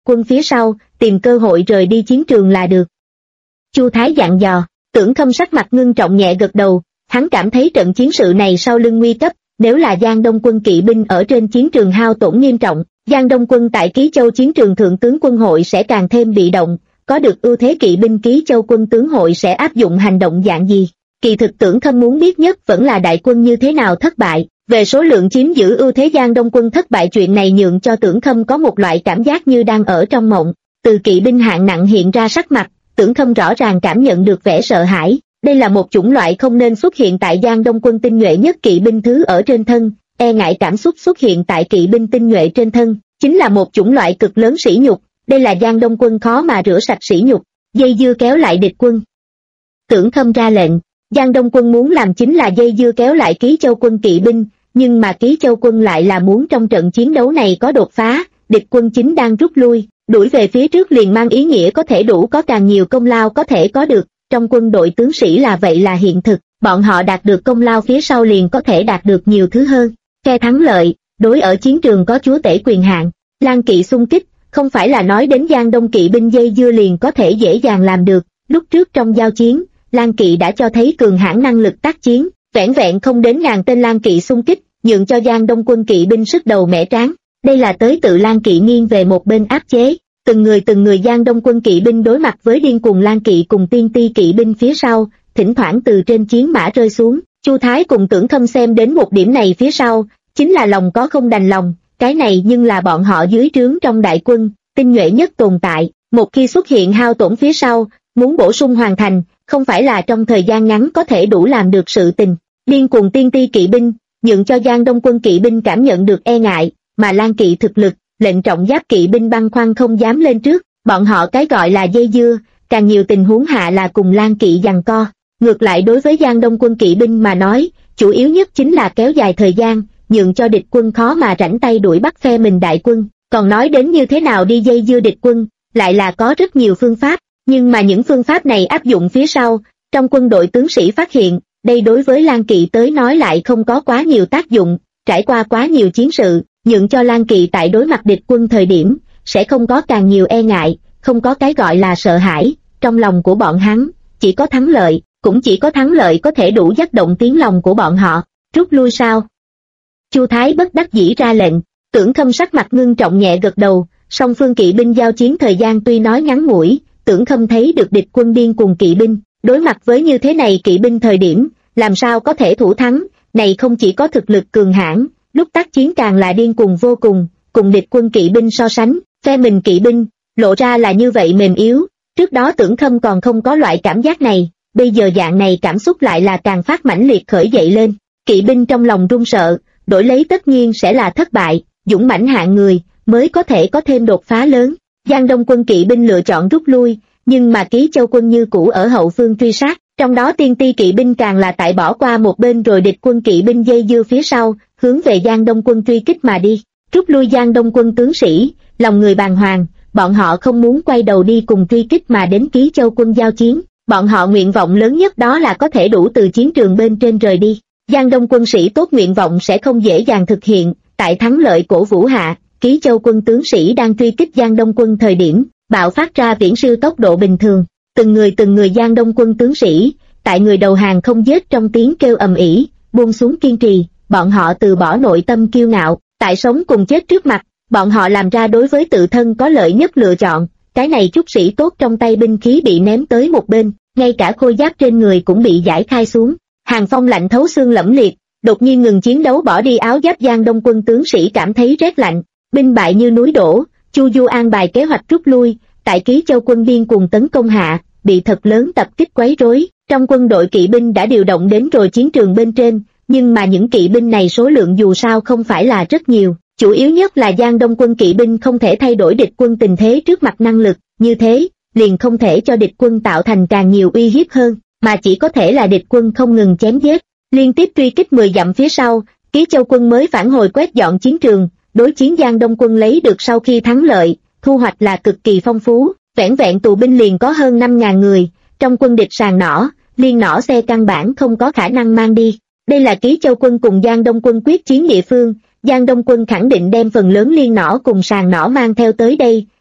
quân phía sau, tìm cơ hội rời đi chiến trường là được. Chu Thái dặn dò. Tưởng Khâm sắc mặt ngưng trọng nhẹ gật đầu, hắn cảm thấy trận chiến sự này sau lưng nguy cấp, nếu là Giang Đông quân kỵ binh ở trên chiến trường hao tổn nghiêm trọng, Giang Đông quân tại Ký Châu chiến trường thượng tướng quân hội sẽ càng thêm bị động, có được ưu thế kỵ binh Ký Châu quân tướng hội sẽ áp dụng hành động dạng gì. Kỳ thực Tưởng Khâm muốn biết nhất vẫn là đại quân như thế nào thất bại, về số lượng chiếm giữ ưu thế Giang Đông quân thất bại chuyện này nhượng cho Tưởng Khâm có một loại cảm giác như đang ở trong mộng. Từ kỵ binh hạng nặng hiện ra sắc mặt, Tưởng Khâm rõ ràng cảm nhận được vẻ sợ hãi, đây là một chủng loại không nên xuất hiện tại Giang Đông quân tinh nhuệ nhất kỵ binh thứ ở trên thân, e ngại cảm xúc xuất hiện tại kỵ binh tinh nhuệ trên thân, chính là một chủng loại cực lớn sỉ nhục, đây là Giang Đông quân khó mà rửa sạch sỉ nhục, dây dưa kéo lại địch quân. Tưởng Khâm ra lệnh, Giang Đông quân muốn làm chính là dây dưa kéo lại Ký Châu quân kỵ binh, nhưng mà Ký Châu quân lại là muốn trong trận chiến đấu này có đột phá, địch quân chính đang rút lui, đuổi về phía trước liền mang ý nghĩa có thể đủ có càng nhiều công lao có thể có được, trong quân đội tướng sĩ là vậy là hiện thực, bọn họ đạt được công lao phía sau liền có thể đạt được nhiều thứ hơn, phe thắng lợi, đối ở chiến trường có chúa tể quyền hạn, Lang kỵ xung kích, không phải là nói đến Giang Đông kỵ binh dây dưa liền có thể dễ dàng làm được, lúc trước trong giao chiến, Lang kỵ đã cho thấy cường hãn năng lực tác chiến, vẻn vẹn không đến 1000 tên Lang kỵ xung kích, nhượng cho Giang Đông quân kỵ binh sức đầu mẻ tráng, đây là tới tự Lang kỵ nghiêng về một bên áp chế, từng người Giang Đông quân kỵ binh đối mặt với điên cuồng Lang kỵ cùng tiên ti kỵ binh phía sau, thỉnh thoảng từ trên chiến mã rơi xuống, Chu Thái cùng Tưởng Khâm xem đến một điểm này phía sau, chính là lòng có không đành lòng, cái này nhưng là bọn họ dưới trướng trong đại quân, tinh nhuệ nhất tồn tại, một khi xuất hiện hao tổn phía sau, muốn bổ sung hoàn thành, không phải là trong thời gian ngắn có thể đủ làm được sự tình. Điên cuồng tiên ti kỵ binh, nhượng cho Giang Đông quân kỵ binh cảm nhận được e ngại, mà Lang kỵ thực lực, lệnh trọng giáp kỵ binh băn khoăn không dám lên trước, bọn họ cái gọi là dây dưa, càng nhiều tình huống hạ là cùng Lang kỵ giằng co. Ngược lại đối với Giang Đông quân kỵ binh mà nói, chủ yếu nhất chính là kéo dài thời gian, nhượng cho địch quân khó mà rảnh tay đuổi bắt phe mình đại quân, còn nói đến như thế nào đi dây dưa địch quân, lại là có rất nhiều phương pháp, nhưng mà những phương pháp này áp dụng phía sau, trong quân đội tướng sĩ phát hiện, đây đối với Lang kỵ tới nói lại không có quá nhiều tác dụng, trải qua quá nhiều chiến sự, nhượng cho Lang kỵ tại đối mặt địch quân thời điểm, sẽ không có càng nhiều e ngại, không có cái gọi là sợ hãi, trong lòng của bọn hắn, chỉ có thắng lợi, cũng chỉ có thắng lợi có thể đủ dắt động tiếng lòng của bọn họ, rút lui sao? Chu Thái bất đắc dĩ ra lệnh, Tưởng Khâm sắc mặt ngưng trọng nhẹ gật đầu, song phương kỵ binh giao chiến thời gian tuy nói ngắn ngủi, Tưởng Khâm thấy được địch quân điên cuồng kỵ binh, đối mặt với như thế này kỵ binh thời điểm, làm sao có thể thủ thắng, này không chỉ có thực lực cường hãn, lúc tác chiến càng là điên cuồng vô cùng địch quân kỵ binh so sánh, phe mình kỵ binh, lộ ra là như vậy mềm yếu, trước đó Tưởng Khâm còn không có loại cảm giác này, bây giờ dạng này cảm xúc lại là càng phát mãnh liệt khởi dậy lên, kỵ binh trong lòng run sợ, đổi lấy tất nhiên sẽ là thất bại, dũng mãnh hạng người, mới có thể có thêm đột phá lớn. Giang Đông quân kỵ binh lựa chọn rút lui, nhưng mà Ký Châu quân như cũ ở hậu phương truy sát, trong đó tiên ti kỵ binh càng là tại bỏ qua một bên rồi địch quân kỵ binh dây dưa phía sau, hướng về Giang Đông quân truy kích mà đi. Rút lui Giang Đông quân tướng sĩ, lòng người bàng hoàng, bọn họ không muốn quay đầu đi cùng truy kích mà đến Ký Châu quân giao chiến, bọn họ nguyện vọng lớn nhất đó là có thể đủ từ chiến trường bên trên rời đi. Giang Đông quân sĩ tốt nguyện vọng sẽ không dễ dàng thực hiện, tại thắng lợi cổ vũ hạ, Ký Châu quân tướng sĩ đang truy kích Giang Đông quân thời điểm, bạo phát ra viễn siêu tốc độ bình thường, từng người Giang Đông quân tướng sĩ, tại người đầu hàng không giết trong tiếng kêu ầm ĩ, buông xuống kiên trì, bọn họ từ bỏ nội tâm kiêu ngạo, tại sống cùng chết trước mặt, bọn họ làm ra đối với tự thân có lợi nhất lựa chọn, cái này chút sĩ tốt trong tay binh khí bị ném tới một bên, ngay cả khôi giáp trên người cũng bị giải khai xuống. Hàng phong lạnh thấu xương lẫm liệt, đột nhiên ngừng chiến đấu bỏ đi áo giáp Giang Đông quân tướng sĩ cảm thấy rét lạnh, binh bại như núi đổ, Chu Du an bài kế hoạch rút lui, tại Ký Châu quân điên cuồng tấn công hạ, bị thật lớn tập kích quấy rối, trong quân đội kỵ binh đã điều động đến rồi chiến trường bên trên, nhưng mà những kỵ binh này số lượng dù sao không phải là rất nhiều, chủ yếu nhất là Giang Đông quân kỵ binh không thể thay đổi địch quân tình thế trước mặt năng lực, như thế, liền không thể cho địch quân tạo thành càng nhiều uy hiếp hơn, mà chỉ có thể là địch quân không ngừng chém giết, liên tiếp truy kích 10 dặm phía sau, Ký Châu quân mới phản hồi quét dọn chiến trường, đối chiến Giang Đông quân lấy được sau khi thắng lợi, thu hoạch là cực kỳ phong phú, vẻn vẹn tù binh liền có hơn 5.000 người, trong quân địch sàng nỏ, liên nỏ xe căn bản không có khả năng mang đi. Đây là Ký Châu quân cùng Giang Đông quân quyết chiến địa phương, Giang Đông quân khẳng định đem phần lớn liên nỏ cùng sàng nỏ mang theo tới đây,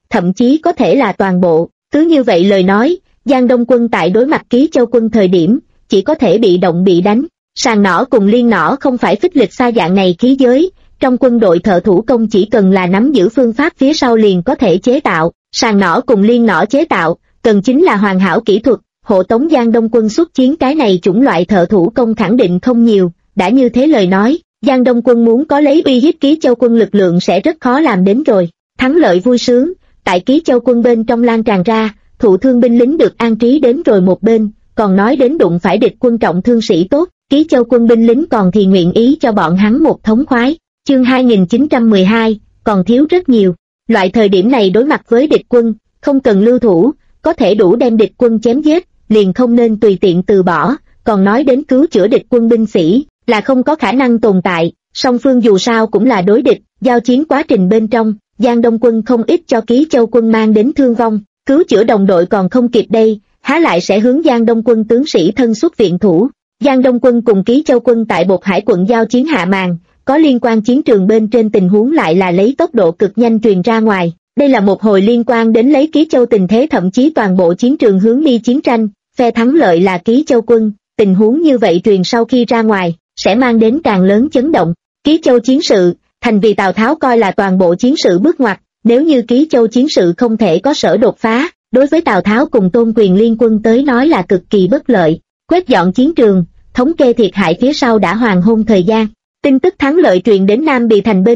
thậm chí có thể là toàn bộ. Cứ như vậy lời nói, Giang Đông Quân tại đối mặt Ký Châu Quân thời điểm, chỉ có thể bị động bị đánh. Sàng nỏ cùng liên nỏ không phải phích lịch xa dạng này khí giới, trong quân đội thợ thủ công chỉ cần là nắm giữ phương pháp phía sau liền có thể chế tạo. Sàng nỏ cùng liên nỏ chế tạo, cần chính là hoàn hảo kỹ thuật, hộ tống Giang Đông Quân xuất chiến cái này chủng loại thợ thủ công khẳng định không nhiều. Đã như thế lời nói, Giang Đông Quân muốn có lấy uy hiếp Ký Châu Quân lực lượng sẽ rất khó làm đến rồi. Thắng lợi vui sướng, tại Ký Châu Quân bên trong lan tràn ra, thụ thương binh lính được an trí đến rồi một bên, còn nói đến đụng phải địch quân trọng thương sĩ tốt, Ký Châu Quân binh lính còn thì nguyện ý cho bọn hắn một thống khoái. Chương 2912, còn thiếu rất nhiều. Loại thời điểm này đối mặt với địch quân, không cần lưu thủ, có thể đủ đem địch quân chém giết, liền không nên tùy tiện từ bỏ, còn nói đến cứu chữa địch quân binh sĩ, là không có khả năng tồn tại. Song phương dù sao cũng là đối địch, giao chiến quá trình bên trong, Giang Đông Quân không ít cho Ký Châu Quân mang đến thương vong, cứu chữa đồng đội còn không kịp đây, há lại sẽ hướng Giang Đông Quân tướng sĩ thân xuất viện thủ. Giang Đông Quân cùng Ký Châu Quân tại Bột Hải quận giao chiến hạ màn, có liên quan chiến trường bên trên tình huống lại là lấy tốc độ cực nhanh truyền ra ngoài. Đây là một hồi liên quan đến lấy Ký Châu tình thế, thậm chí toàn bộ chiến trường hướng đi chiến tranh, phe thắng lợi là Ký Châu Quân, tình huống như vậy truyền sau khi ra ngoài, sẽ mang đến càng lớn chấn động. Ký Châu chiến sự, thành vì Tào Tháo coi là toàn bộ chiến sự bước ngoặt, nếu như Ký Châu chiến sự không thể có sở đột phá, đối với Tào Tháo cùng Tôn Quyền liên quân tới nói là cực kỳ bất lợi. Quét dọn chiến trường, thống kê thiệt hại phía sau đã hoàng hôn thời gian. Tin tức thắng lợi truyền đến Nam Bì thành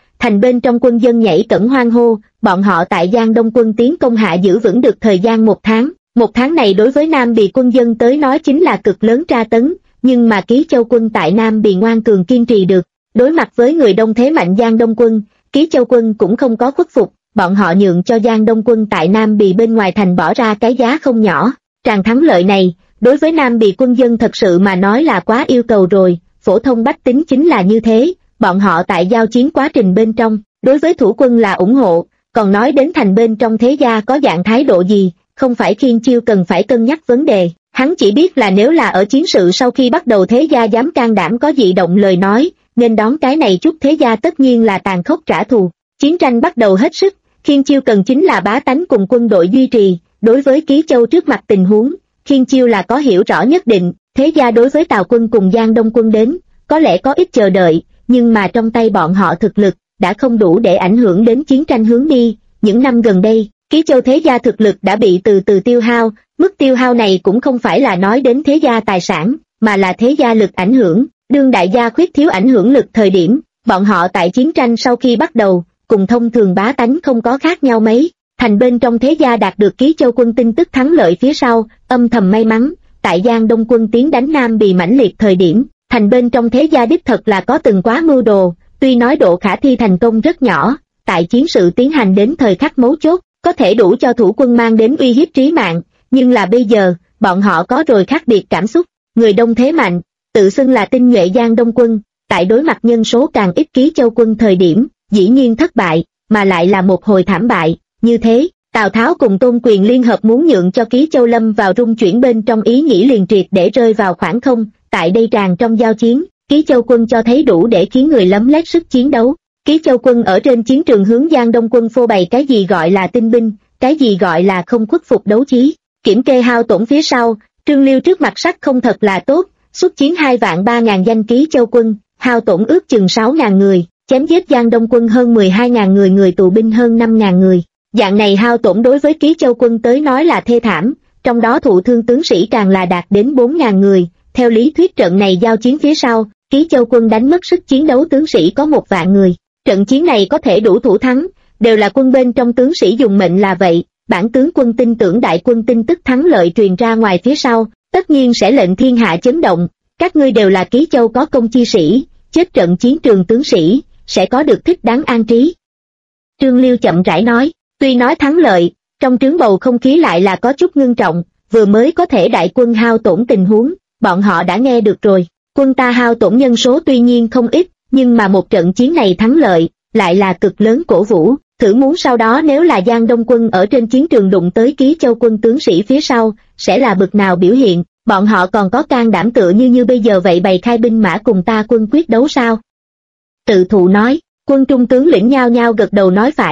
bên trong quân dân nhảy cẫng hoan hô, bọn họ tại Giang Đông Quân tiến công hạ giữ vững được thời gian một tháng. Một tháng này đối với Nam Bì quân dân tới nói chính là cực lớn tra tấn, nhưng mà Ký Châu Quân tại Nam Bì ngoan cường kiên trì được. Đối mặt với người đông thế mạnh Giang Đông Quân, Ký Châu Quân cũng không có khuất phục, bọn họ nhượng cho Giang Đông Quân tại Nam Bì bên ngoài thành bỏ ra cái giá không nhỏ. Tràng thắng lợi này, đối với Nam Bì quân dân thật sự mà nói là quá yêu cầu rồi, phổ thông bách tính chính là như thế, bọn họ tại giao chiến quá trình bên trong, đối với thủ quân là ủng hộ, còn nói đến thành bên trong thế gia có dạng thái độ gì, không phải Khiên Chiêu cần phải cân nhắc vấn đề, hắn chỉ biết là nếu là ở chiến sự sau khi bắt đầu thế gia dám can đảm có dị động lời nói, nên đón cái này chút thế gia tất nhiên là tàn khốc trả thù. Chiến tranh bắt đầu hết sức, Khiên Chiêu cần chính là bá tánh cùng quân đội duy trì, đối với Ký Châu trước mặt tình huống, Khiên Chiêu là có hiểu rõ nhất định, thế gia đối với Tào quân cùng Giang Đông Quân đến, có lẽ có ít chờ đợi, nhưng mà trong tay bọn họ thực lực, đã không đủ để ảnh hưởng đến chiến tranh hướng đi. Những năm gần đây, Ký Châu thế gia thực lực đã bị từ từ tiêu hao, mức tiêu hao này cũng không phải là nói đến thế gia tài sản, mà là thế gia lực ảnh hưởng. Đương đại gia khuyết thiếu ảnh hưởng lực thời điểm, bọn họ tại chiến tranh sau khi bắt đầu, cùng thông thường bá tánh không có khác nhau mấy. Thành bên trong thế gia đạt được Ký Châu Quân tin tức thắng lợi phía sau, âm thầm may mắn, tại Giang Đông Quân tiến đánh Nam Bì mãnh liệt thời điểm, thành bên trong thế gia đích thật là có từng quá mưu đồ, tuy nói độ khả thi thành công rất nhỏ, tại chiến sự tiến hành đến thời khắc mấu chốt, có thể đủ cho thủ quân mang đến uy hiếp trí mạng, nhưng là bây giờ, bọn họ có rồi khác biệt cảm xúc, người đông thế mạnh, tự xưng là tinh nhuệ Giang Đông Quân, tại đối mặt nhân số càng ít Ký Châu Quân thời điểm, dĩ nhiên thất bại, mà lại là một hồi thảm bại. Như thế, Tào Tháo cùng Tôn Quyền liên hợp muốn nhượng cho Ký Châu lâm vào rung chuyển bên trong ý nghĩ liền triệt để rơi vào khoảng không. Tại đây tràn trong giao chiến, Ký Châu Quân cho thấy đủ để khiến người lấm lét sức chiến đấu. Ký Châu Quân ở trên chiến trường hướng Giang Đông Quân phô bày cái gì gọi là tinh binh, cái gì gọi là không khuất phục đấu chí. Kiểm kê hao tổn phía sau, Trương Liêu trước mặt sắc không thật là tốt, xuất chiến 2.300.000 danh Ký Châu Quân, hao tổn ước chừng 6.000 người, chém giết Giang Đông Quân hơn 12.000 người, người tù binh hơn 5.000 người. Dạng này hao tổn đối với Ký Châu Quân tới nói là thê thảm, trong đó thụ thương tướng sĩ càng là đạt đến 4.000 người. Theo lý thuyết trận này giao chiến phía sau, Ký Châu Quân đánh mất sức chiến đấu tướng sĩ có 1.000 người. Trận chiến này có thể đủ thủ thắng, đều là quân bên trong tướng sĩ dùng mệnh là vậy. Bản tướng quân tin tưởng đại quân tin tức thắng lợi truyền ra ngoài phía sau, tất nhiên sẽ lệnh thiên hạ chấn động. Các ngươi đều là Ký Châu có công chi sĩ, chết trận chiến trường tướng sĩ, sẽ có được thích đáng an trí. Trương Liêu chậm rãi nói, tuy nói thắng lợi, trong trướng bầu không khí lại là có chút ngưng trọng, vừa mới có thể đại quân hao tổn tình huống, bọn họ đã nghe được rồi. Quân ta hao tổn nhân số tuy nhiên không ít, nhưng mà một trận chiến này thắng lợi, lại là cực lớn cổ vũ. Thử muốn sau đó nếu là Giang Đông Quân ở trên chiến trường đụng tới Ký Châu Quân tướng sĩ phía sau, sẽ là bực nào biểu hiện, bọn họ còn có can đảm tựa như bây giờ vậy bày khai binh mã cùng ta quân quyết đấu sao? Tự thụ nói, quân trung tướng lĩnh nhao nhao gật đầu nói phải,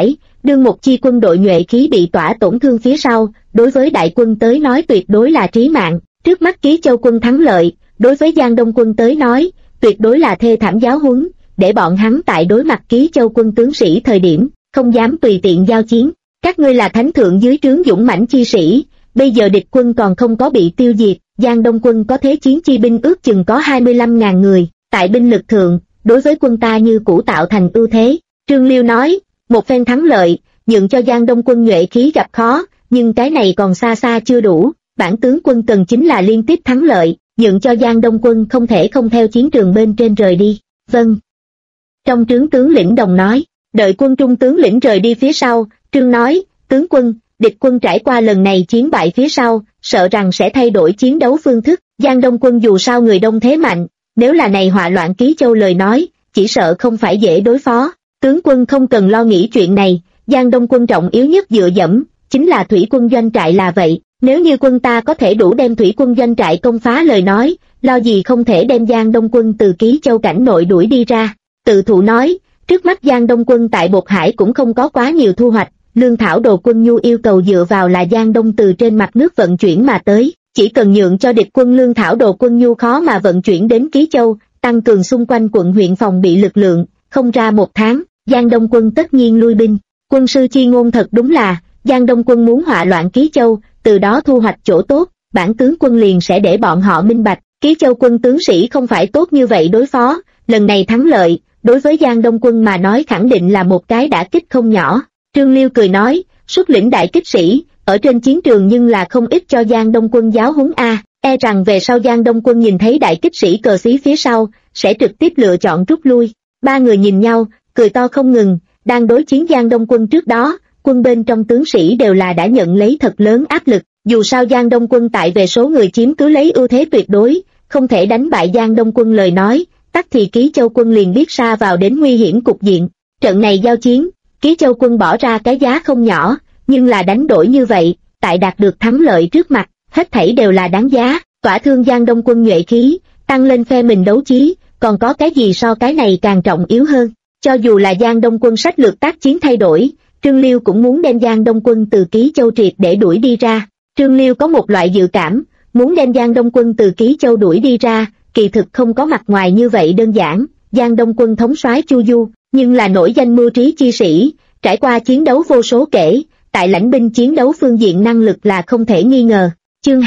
Đương một chi quân đội nhuệ khí bị tỏa tổn thương phía sau, đối với đại quân tới nói tuyệt đối là trí mạng. Trước mắt Ký Châu quân thắng lợi, đối với Giang Đông quân tới nói, tuyệt đối là thê thảm giáo huấn, để bọn hắn tại đối mặt Ký Châu quân tướng sĩ thời điểm, không dám tùy tiện giao chiến. Các ngươi là thánh thượng dưới trướng dũng mãnh chi sĩ, bây giờ địch quân còn không có bị tiêu diệt, Giang Đông quân có thế chiến chi binh ước chừng có 25.000 người, tại binh lực thượng, đối với quân ta như cũ tạo thành ưu thế. Trương Liêu nói, một phen thắng lợi, nhượng cho Giang Đông quân nhuệ khí gặp khó, nhưng cái này còn xa xa chưa đủ, bản tướng quân cần chính là liên tiếp thắng lợi, nhượng cho Giang Đông quân không thể không theo chiến trường bên trên rời đi. Vâng. Trong trướng tướng lĩnh đồng nói, đợi quân trung tướng lĩnh rời đi phía sau, Trương nói, tướng quân, địch quân trải qua lần này chiến bại phía sau, sợ rằng sẽ thay đổi chiến đấu phương thức, Giang Đông quân dù sao người đông thế mạnh, nếu là này họa loạn Ký Châu lời nói, chỉ sợ không phải dễ đối phó. Tướng quân không cần lo nghĩ chuyện này, Giang Đông quân trọng yếu nhất dựa dẫm, chính là thủy quân doanh trại là vậy, nếu như quân ta có thể đủ đem thủy quân doanh trại công phá lời nói, lo gì không thể đem Giang Đông quân từ Ký Châu cảnh nội đuổi đi ra. Tự thụ nói, trước mắt Giang Đông quân tại Bột Hải cũng không có quá nhiều thu hoạch, lương thảo đồ quân nhu yêu cầu dựa vào là Giang Đông từ trên mặt nước vận chuyển mà tới, chỉ cần nhượng cho địch quân lương thảo đồ quân nhu khó mà vận chuyển đến Ký Châu, tăng cường xung quanh quận huyện phòng bị lực lượng, không ra một tháng, Giang Đông quân tất nhiên lui binh. Quân sư chi ngôn thật đúng là, Giang Đông quân muốn họa loạn Ký Châu, từ đó thu hoạch chỗ tốt, bản tướng quân liền sẽ để bọn họ minh bạch, Ký Châu quân tướng sĩ không phải tốt như vậy đối phó, lần này thắng lợi, đối với Giang Đông quân mà nói khẳng định là một cái đả kích không nhỏ. Trương Liêu cười nói, xuất lĩnh đại kích sĩ, ở trên chiến trường nhưng là không ít cho Giang Đông quân giáo huấn a, e rằng về sau Giang Đông quân nhìn thấy đại kích sĩ cờ xí phía sau, sẽ trực tiếp lựa chọn rút lui. Ba người nhìn nhau, cười to không ngừng, đang đối chiến Giang Đông quân trước đó, quân bên trong tướng sĩ đều là đã nhận lấy thật lớn áp lực, dù sao Giang Đông quân tại về số người chiếm cứ lấy ưu thế tuyệt đối, không thể đánh bại Giang Đông quân lời nói, tắc thì Ký Châu quân liền biết sa vào đến nguy hiểm cục diện. Trận này giao chiến, Ký Châu quân bỏ ra cái giá không nhỏ, nhưng là đánh đổi như vậy, tại đạt được thắng lợi trước mặt, hết thảy đều là đáng giá, tỏa thương Giang Đông quân nhuệ khí, tăng lên phe mình đấu chí, còn có cái gì so cái này càng trọng yếu hơn. Cho dù là Giang Đông quân sách lược tác chiến thay đổi, Trương Liêu cũng muốn đem Giang Đông quân từ Ký Châu triệt để đuổi đi ra. Trương Liêu có một loại dự cảm, muốn đem Giang Đông quân từ Ký Châu đuổi đi ra, kỳ thực không có mặt ngoài như vậy đơn giản. Giang Đông quân thống soái Chu Du, nhưng là nổi danh mưu trí chi sĩ, trải qua chiến đấu vô số kể, tại lãnh binh chiến đấu phương diện năng lực là không thể nghi ngờ. Chương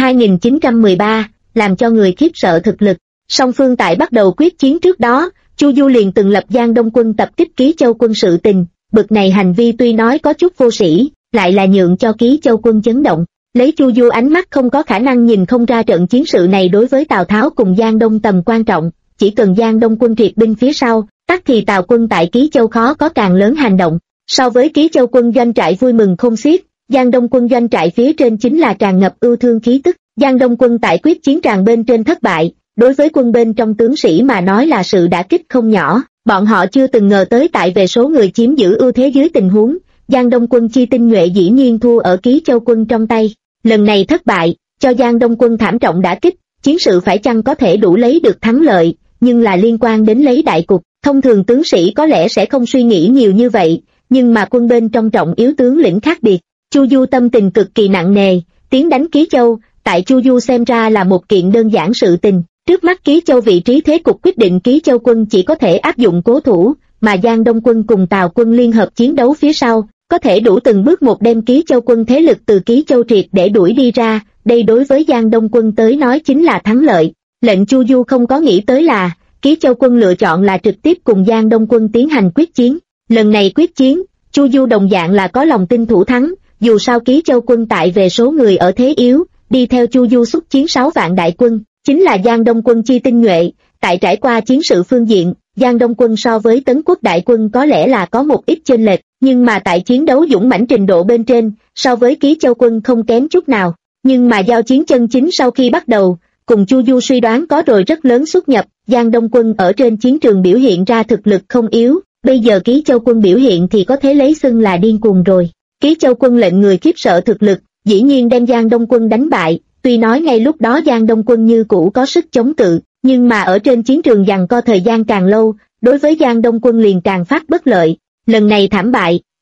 2913, làm cho người khiếp sợ thực lực. Song phương tại bắt đầu quyết chiến trước đó, Chu Du liền từng lập Giang Đông quân tập kích Ký Châu quân sự tình, bực này hành vi tuy nói có chút vô sĩ, lại là nhượng cho Ký Châu quân chấn động. Lấy Chu Du ánh mắt không có khả năng nhìn không ra trận chiến sự này đối với Tào Tháo cùng Giang Đông tầm quan trọng, chỉ cần Giang Đông quân triệt binh phía sau, tắc thì Tào quân tại Ký Châu khó có càng lớn hành động. So với Ký Châu quân doanh trại vui mừng không xiết, Giang Đông quân doanh trại phía trên chính là tràn ngập ưu thương khí tức. Giang Đông quân tại quyết chiến tràng bên trên thất bại, đối với quân bên trong tướng sĩ mà nói là sự đả kích không nhỏ, bọn họ chưa từng ngờ tới tại về số người chiếm giữ ưu thế dưới tình huống, Giang Đông quân chi tinh nhuệ dĩ nhiên thua ở Ký Châu quân trong tay. Lần này thất bại, cho Giang Đông quân thảm trọng đả kích, chiến sự phải chăng có thể đủ lấy được thắng lợi, nhưng là liên quan đến lấy đại cục, thông thường tướng sĩ có lẽ sẽ không suy nghĩ nhiều như vậy, nhưng mà quân bên trong trọng yếu tướng lĩnh khác biệt. Chu Du tâm tình cực kỳ nặng nề, tiến đánh Ký Châu, tại Chu Du xem ra là một kiện đơn giản sự tình, trước mắt Ký Châu vị trí thế cục quyết định Ký Châu quân chỉ có thể áp dụng cố thủ, mà Giang Đông quân cùng Tào quân liên hợp chiến đấu phía sau, có thể đủ từng bước một đem Ký Châu quân thế lực từ Ký Châu triệt để đuổi đi ra, đây đối với Giang Đông quân tới nói chính là thắng lợi. Lệnh Chu Du không có nghĩ tới là, Ký Châu quân lựa chọn là trực tiếp cùng Giang Đông quân tiến hành quyết chiến. Lần này quyết chiến, Chu Du đồng dạng là có lòng tin thủ thắng, dù sao Ký Châu quân tại về số người ở thế yếu, đi theo Chu Du xuất chiến 6 vạn đại quân, chính là Giang Đông quân chi tinh nhuệ, tại trải qua chiến sự phương diện, Giang Đông quân so với Tấn Quốc đại quân có lẽ là có một ít chênh lệch, nhưng mà tại chiến đấu dũng mãnh trình độ bên trên, so với Ký Châu quân không kém chút nào. Nhưng mà giao chiến chân chính sau khi bắt đầu, cùng Chu Du suy đoán có rồi rất lớn xuất nhập, Giang Đông quân ở trên chiến trường biểu hiện ra thực lực không yếu, bây giờ Ký Châu quân biểu hiện thì có thể lấy xưng là điên cuồng rồi. Ký Châu quân lệnh người khiếp sợ thực lực, dĩ nhiên đem Giang Đông quân đánh bại, tuy nói ngay lúc đó Giang Đông quân như cũ có sức chống cự, nhưng mà ở trên chiến trường giằng co thời gian càng lâu, đối với Giang Đông quân liền càng phát bất lợi. Lần này thảm bại,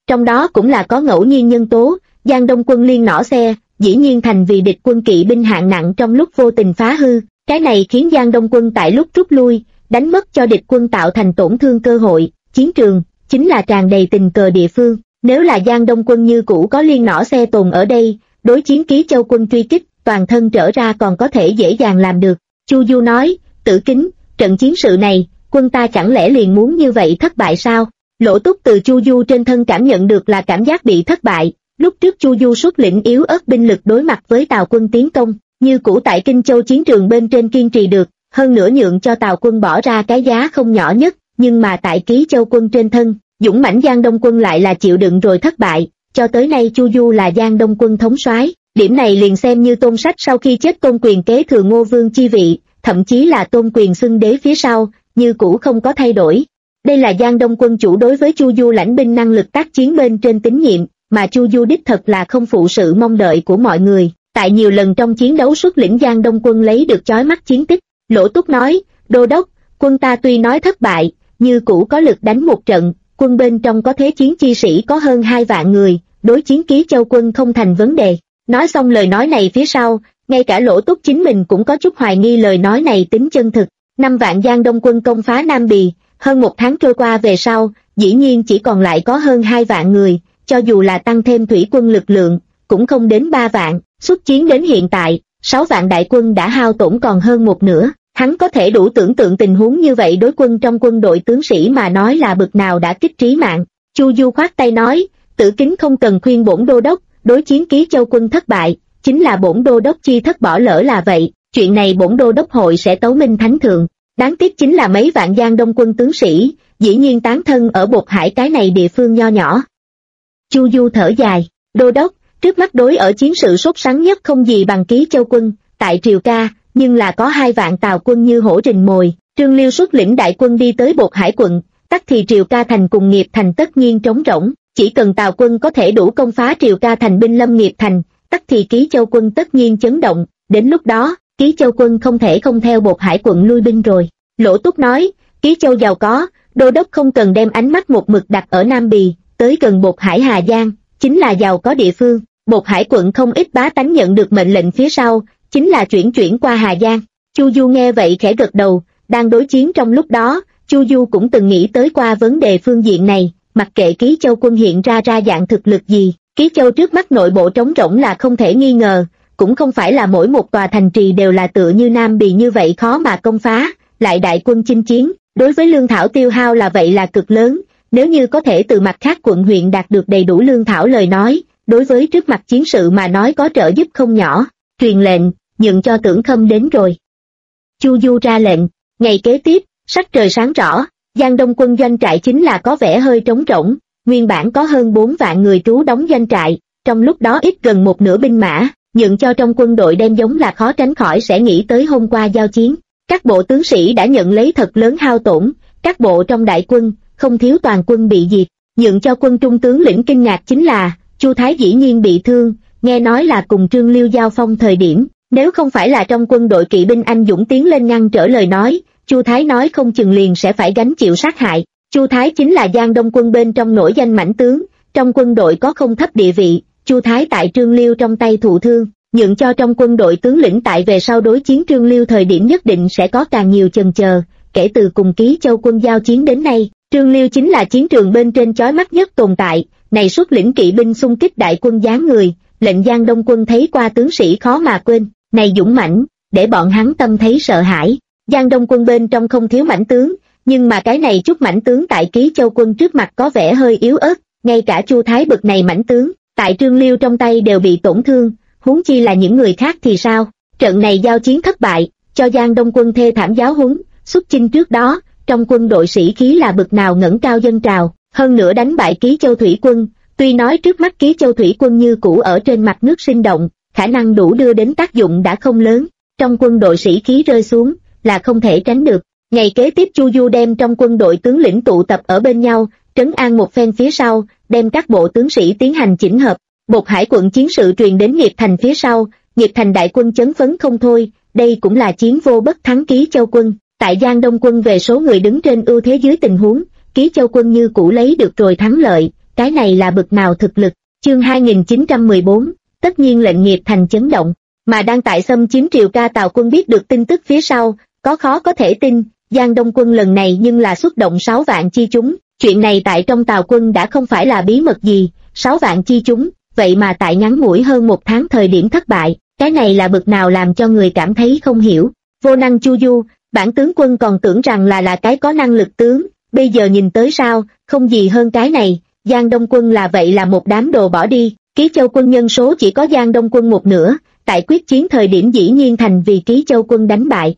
trong đó cũng là có ngẫu nhiên nhân tố. Giang Đông quân liên nỏ xe, dĩ nhiên thành vì địch quân kỵ binh hạng nặng trong lúc vô tình phá hư, cái này khiến Giang Đông quân tại lúc rút lui, đánh mất cho địch quân tạo thành tổn thương cơ hội. Chiến trường chính là tràn đầy tình cờ địa phương, nếu là Giang Đông quân như cũ có liên nỏ xe tồn ở đây, đối chiến Ký Châu quân truy kích, toàn thân trở ra còn có thể dễ dàng làm được. Chu Du nói, Tử Kính, trận chiến sự này, quân ta chẳng lẽ liền muốn như vậy thất bại sao? Lỗ Túc từ Chu Du trên thân cảm nhận được là cảm giác bị thất bại. Lúc trước Chu Du xuất lĩnh yếu ớt binh lực đối mặt với Tào quân tiến công, như cũ tại Kinh Châu chiến trường bên trên kiên trì được, hơn nữa nhượng cho Tào quân bỏ ra cái giá không nhỏ nhất, nhưng mà tại Ký Châu quân trên thân, dũng mãnh Giang Đông quân lại là chịu đựng rồi thất bại. Cho tới nay Chu Du là Giang Đông quân thống soái, điểm này liền xem như Tôn Sách sau khi chết tôn quyền kế thừa Ngô Vương chi vị, thậm chí là tôn quyền xưng đế phía sau, như cũ không có thay đổi. Đây là Giang Đông quân chủ đối với Chu Du lãnh binh năng lực tác chiến bên trên tín nhiệm, mà Chu Du đích thật là không phụ sự mong đợi của mọi người, tại nhiều lần trong chiến đấu xuất lĩnh Giang Đông quân lấy được chói mắt chiến tích. Lỗ Túc nói, Đô đốc, quân ta tuy nói thất bại, như cũ có lực đánh một trận, quân bên trong có thế chiến chi sĩ có hơn 2 vạn người, đối chiến Ký Châu quân không thành vấn đề. Nói xong lời nói này phía sau, ngay cả Lỗ Túc chính mình cũng có chút hoài nghi lời nói này tính chân thực. 5 vạn Giang Đông quân công phá Nam Bì, hơn 1 tháng trôi qua về sau, dĩ nhiên chỉ còn lại có hơn 2 vạn người, cho dù là tăng thêm thủy quân lực lượng, cũng không đến 3 vạn, xuất chiến đến hiện tại, 6 vạn đại quân đã hao tổn còn hơn một nửa. Hắn có thể đủ tưởng tượng tình huống như vậy đối quân trong quân đội tướng sĩ mà nói là bực nào đã kích trí mạng. Chu Du khoát tay nói, Tử Kính không cần khuyên bổn đô đốc, đối chiến Ký Châu quân thất bại, chính là bổn đô đốc chi thất bỏ lỡ là vậy, chuyện này bổn đô đốc hội sẽ tấu minh thánh thượng. Đáng tiếc chính là mấy vạn Giang Đông quân tướng sĩ, dĩ nhiên tán thân ở Bột Hải cái này địa phương nho nhỏ. Chu Du thở dài, đô đốc, trước mắt đối ở chiến sự sốt sắng nhất không gì bằng Ký Châu quân, tại Triều Ca, nhưng là có 2 vạn Tào quân như hổ rình mồi, Trương Liêu xuất lĩnh đại quân đi tới Bột Hải quận, tắc thì Triều Ca thành cùng Nghiệp thành tất nhiên trống rỗng, chỉ cần Tào quân có thể đủ công phá Triều Ca thành binh lâm Nghiệp thành, tắc thì Ký Châu quân tất nhiên chấn động, đến lúc đó, Ký Châu quân không thể không theo Bột Hải quận lui binh rồi. Lỗ Túc nói, Ký Châu giàu có, đô đốc không cần đem ánh mắt một mực đặt ở Nam Bì, tới gần Bột Hải Hà Giang, chính là giàu có địa phương. Bột Hải quận không ít bá tánh nhận được mệnh lệnh phía sau, chính là chuyển qua Hà Giang. Chu Du nghe vậy khẽ gật đầu, đang đối chiến trong lúc đó, Chu Du cũng từng nghĩ tới qua vấn đề phương diện này, mặc kệ Ký Châu quân hiện ra dạng thực lực gì, Ký Châu trước mắt nội bộ trống rỗng là không thể nghi ngờ, cũng không phải là mỗi một tòa thành trì đều là tựa như Nam Bì như vậy khó mà công phá, lại đại quân chinh chiến, đối với lương thảo tiêu hao là vậy là cực lớn, nếu như có thể từ mặt khác quận huyện đạt được đầy đủ lương thảo lời nói, đối với trước mặt chiến sự mà nói có trợ giúp không nhỏ. Truyền lệnh, nhượng cho Tưởng Khâm đến rồi. Chu Du ra lệnh, ngày kế tiếp, sắc trời sáng rõ, Giang Đông quân doanh trại chính là có vẻ hơi trống rỗng, nguyên bản có hơn 4 vạn người trú đóng doanh trại, trong lúc đó ít gần một nửa binh mã, nhượng cho trong quân đội đem giống là khó tránh khỏi sẽ nghĩ tới hôm qua giao chiến. Các bộ tướng sĩ đã nhận lấy thật lớn hao tổn, các bộ trong đại quân, không thiếu toàn quân bị diệt, nhượng cho quân trung tướng lĩnh kinh ngạc chính là, Chu Thái dĩ nhiên bị thương, nghe nói là cùng Trương Liêu giao phong thời điểm, nếu không phải là trong quân đội kỵ binh anh dũng tiến lên ngăn trở lời nói, Chu Thái nói không chừng liền sẽ phải gánh chịu sát hại. Chu Thái chính là Giang Đông quân bên trong nổi danh mãnh tướng, trong quân đội có không thấp địa vị, Chu Thái tại Trương Liêu trong tay thụ thương, nhượng cho trong quân đội tướng lĩnh tại về sau đối chiến Trương Liêu thời điểm nhất định sẽ có càng nhiều chần chờ, kể từ cùng Ký Châu quân giao chiến đến nay, Trương Liêu chính là chiến trường bên trên chói mắt nhất tồn tại, này xuất lĩnh kỵ binh xung kích đại quân giáng người, lệnh Giang Đông quân thấy qua tướng sĩ khó mà quên, này dũng mãnh, để bọn hắn tâm thấy sợ hãi. Giang Đông quân bên trong không thiếu mãnh tướng, nhưng mà cái này chút mãnh tướng tại Ký Châu quân trước mặt có vẻ hơi yếu ớt, ngay cả Chu Thái bực này mãnh tướng, tại Trương Liêu trong tay đều bị tổn thương, huống chi là những người khác thì sao? Trận này giao chiến thất bại, cho Giang Đông quân thê thảm giáo huấn, xuất chinh trước đó, trong quân đội sĩ khí là bực nào ngẩng cao dân trào, hơn nữa đánh bại Ký Châu thủy quân, tuy nói trước mắt Ký Châu thủy quân như cũ ở trên mặt nước sinh động, khả năng đủ đưa đến tác dụng đã không lớn, trong quân đội sĩ khí rơi xuống, là không thể tránh được. Ngày kế tiếp Chu Du đem trong quân đội tướng lĩnh tụ tập ở bên nhau, trấn an một phen phía sau, đem các bộ tướng sĩ tiến hành chỉnh hợp. Bột Hải quận chiến sự truyền đến Nghiệp thành phía sau, Nghiệp thành đại quân chấn phấn không thôi, đây cũng là chiến vô bất thắng Ký Châu quân. Tại Giang Đông quân về số người đứng trên ưu thế dưới tình huống, Ký Châu quân như cũ lấy được rồi thắng lợi, cái này là bực nào thực lực. Chương 2914, tất nhiên lệnh nghiệp thành chấn động, mà đang tại xâm chiếm Triều Ca Tào quân biết được tin tức phía sau, có khó có thể tin, Giang Đông quân lần này nhưng là xuất động 6 vạn chi chúng, chuyện này tại trong Tào quân đã không phải là bí mật gì, 6 vạn chi chúng, vậy mà tại ngắn ngủi hơn 1 tháng thời điểm thất bại, cái này là bực nào làm cho người cảm thấy không hiểu. Vô năng Chu Du, bản tướng quân còn tưởng rằng là cái có năng lực tướng, bây giờ nhìn tới sao, không gì hơn cái này, Giang Đông quân là vậy là một đám đồ bỏ đi, Ký Châu quân nhân số chỉ có Giang Đông quân một nửa, tại quyết chiến thời điểm dĩ nhiên thành vì Ký Châu quân đánh bại.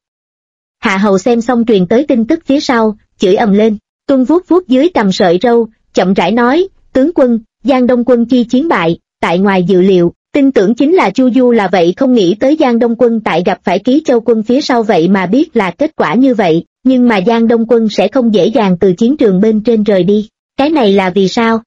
Hạ Hầu xem xong truyền tới tin tức phía sau, chửi ầm lên, Tuân vuốt vuốt dưới cầm sợi râu, chậm rãi nói, tướng quân, Giang Đông quân chi chiến bại, tại ngoài dự liệu, tin tưởng chính là Chu Du là vậy không nghĩ tới Giang Đông quân tại gặp phải Ký Châu quân phía sau vậy mà biết là kết quả như vậy, nhưng mà Giang Đông quân sẽ không dễ dàng từ chiến trường bên trên rời đi, cái này là vì sao?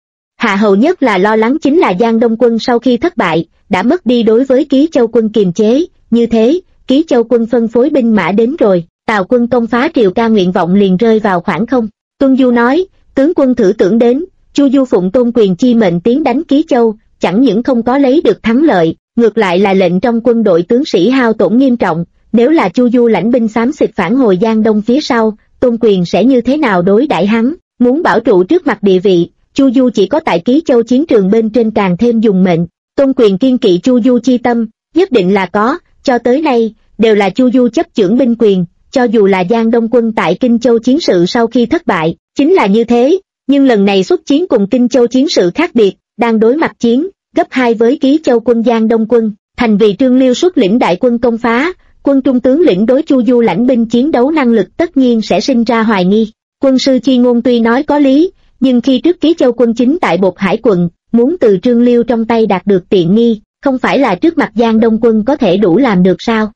Hạ Hầu nhất là lo lắng chính là Giang Đông quân sau khi thất bại, đã mất đi đối với Ký Châu quân kiềm chế, như thế, Ký Châu quân phân phối binh mã đến rồi, Tào quân công phá Triều Ca nguyện vọng liền rơi vào khoảng không. Tuân Du nói, tướng quân thử tưởng đến, Chu Du phụng Tôn Quyền chi mệnh tiến đánh Ký Châu, chẳng những không có lấy được thắng lợi, ngược lại là lệnh trong quân đội tướng sĩ hao tổn nghiêm trọng, nếu là Chu Du lãnh binh xám xịt phản hồi Giang Đông phía sau, Tôn Quyền sẽ như thế nào đối đãi hắn, muốn bảo trụ trước mặt địa vị, Chu Du chỉ có tại Ký Châu chiến trường bên trên càng thêm dùng mệnh, Tôn Quyền kiên kỵ Chu Du chi tâm, nhất định là có, cho tới nay, đều là Chu Du chấp chưởng binh quyền, cho dù là Giang Đông quân tại Kinh Châu chiến sự sau khi thất bại, chính là như thế, nhưng lần này xuất chiến cùng Kinh Châu chiến sự khác biệt, đang đối mặt chiến, gấp 2 với Ký Châu quân Giang Đông quân, thành vì Trương Liêu xuất lĩnh đại quân công phá, quân trung tướng lĩnh đối Chu Du lãnh binh chiến đấu năng lực tất nhiên sẽ sinh ra hoài nghi. Quân sư Chi Ngôn tuy nói có lý, nhưng khi trước Ký Châu quân chính tại Bột Hải quận, muốn từ Trương Liêu trong tay đạt được tiện nghi, không phải là trước mặt Giang Đông quân có thể đủ làm được sao?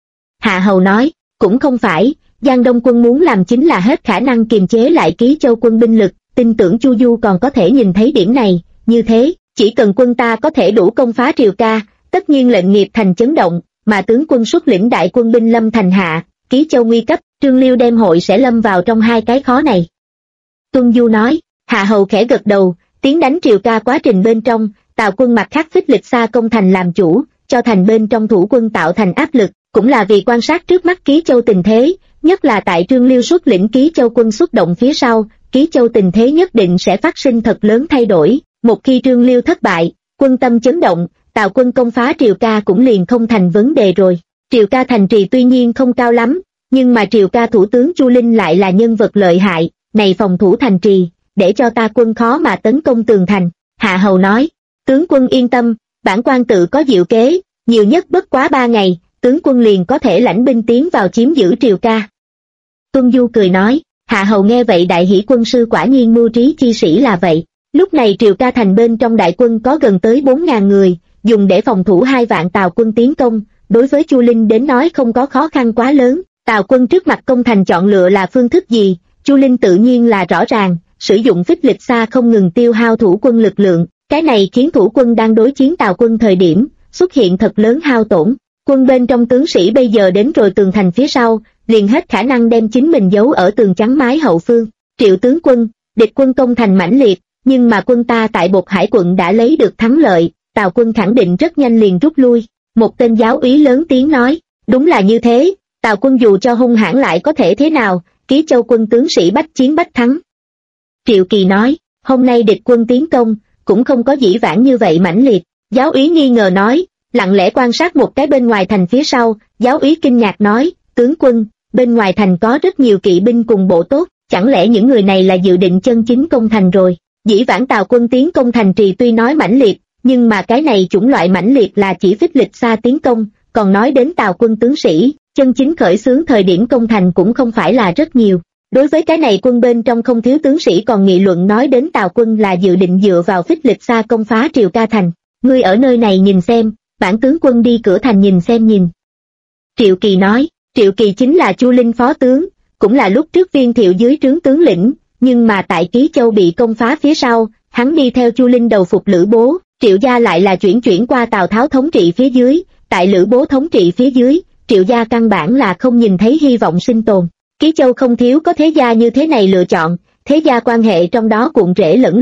Hạ Hầu nói, cũng không phải, Giang Đông quân muốn làm chính là hết khả năng kiềm chế lại Ký Châu quân binh lực, tin tưởng Chu Du còn có thể nhìn thấy điểm này, như thế, chỉ cần quân ta có thể đủ công phá Triều Ca, tất nhiên lệnh nghiệp thành chấn động, mà tướng quân xuất lĩnh đại quân binh lâm thành hạ, Ký Châu nguy cấp, Trương Liêu đem hội sẽ lâm vào trong hai cái khó này. Tuân Du nói, Hạ Hầu khẽ gật đầu, tiến đánh Triều Ca quá trình bên trong, Tào quân mặt khác phích lịch xa công thành làm chủ, cho thành bên trong thủ quân tạo thành áp lực, cũng là vì quan sát trước mắt Ký Châu tình thế, nhất là tại Trương Liêu xuất lĩnh Ký Châu quân xuất động phía sau, Ký Châu tình thế nhất định sẽ phát sinh thật lớn thay đổi, một khi Trương Liêu thất bại, quân tâm chấn động, Tào quân công phá Triều Ca cũng liền không thành vấn đề rồi. Triều Ca thành trì tuy nhiên không cao lắm, nhưng mà Triều Ca thủ tướng Chu Linh lại là nhân vật lợi hại, này phòng thủ thành trì, để cho ta quân khó mà tấn công tường thành. Hạ Hầu nói, tướng quân yên tâm, bản quan tự có diệu kế, nhiều nhất bất quá 3 ngày, tướng quân liền có thể lãnh binh tiến vào chiếm giữ Triều Ca. Tuân Du cười nói, Hạ Hầu nghe vậy đại hỷ quân sư quả nhiên mưu trí chi sĩ là vậy. Lúc này Triều Ca thành bên trong đại quân có gần tới 4.000 người, dùng để phòng thủ 2 vạn Tào quân tiến công, đối với Chu Linh đến nói không có khó khăn quá lớn. Tào quân trước mặt công thành chọn lựa là phương thức gì, Chu Linh tự nhiên là rõ ràng, sử dụng phích lịch xa không ngừng tiêu hao thủ quân lực lượng, cái này khiến thủ quân đang đối chiến Tào quân thời điểm, xuất hiện thật lớn hao tổn. Quân bên trong tướng sĩ bây giờ đến rồi tường thành phía sau, liền hết khả năng đem chính mình giấu ở tường chắn mái hậu phương. Triệu tướng quân, địch quân công thành mãnh liệt, nhưng mà quân ta tại Bột Hải quận đã lấy được thắng lợi, Tào quân khẳng định rất nhanh liền rút lui. Một tên giáo úy lớn tiếng nói, đúng là như thế, Tào quân dù cho hung hãn lại có thể thế nào, Ký Châu quân tướng sĩ bách chiến bách thắng. Triệu Kỳ nói, hôm nay địch quân tiến công, cũng không có dĩ vãng như vậy mãnh liệt. Giáo úy nghi ngờ nói, lặng lẽ quan sát một cái bên ngoài thành phía sau, giáo úy kinh ngạc nói, tướng quân, bên ngoài thành có rất nhiều kỵ binh cùng bộ tốt, chẳng lẽ những người này là dự định chân chính công thành rồi? Dĩ vãng Tào quân tiến công thành trì tuy nói mãnh liệt, nhưng mà cái này chủng loại mãnh liệt là chỉ phích lịch xa tiến công, còn nói đến Tào quân tướng sĩ, chân chính khởi xướng thời điểm công thành cũng không phải là rất nhiều. Đối với cái này quân bên trong không thiếu tướng sĩ còn nghị luận nói đến Tào quân là dự định dựa vào phích lịch xa công phá Triều Ca thành. Ngươi ở nơi này nhìn xem, bản tướng quân đi cửa thành nhìn xem nhìn. Triệu Kỳ nói, Triệu Kỳ chính là Chu Linh phó tướng, cũng là lúc trước Viên Thiệu dưới trướng tướng lĩnh, nhưng mà tại Ký Châu bị công phá phía sau, hắn đi theo Chu Linh đầu phục Lữ Bố, Triệu gia lại là chuyển qua Tào Tháo thống trị phía dưới, tại Lữ Bố thống trị phía dưới, Triệu gia căn bản là không nhìn thấy hy vọng sinh tồn. Ký Châu không thiếu có thế gia như thế này lựa chọn, thế gia quan hệ trong đó cuộn rễ lẫn lộn,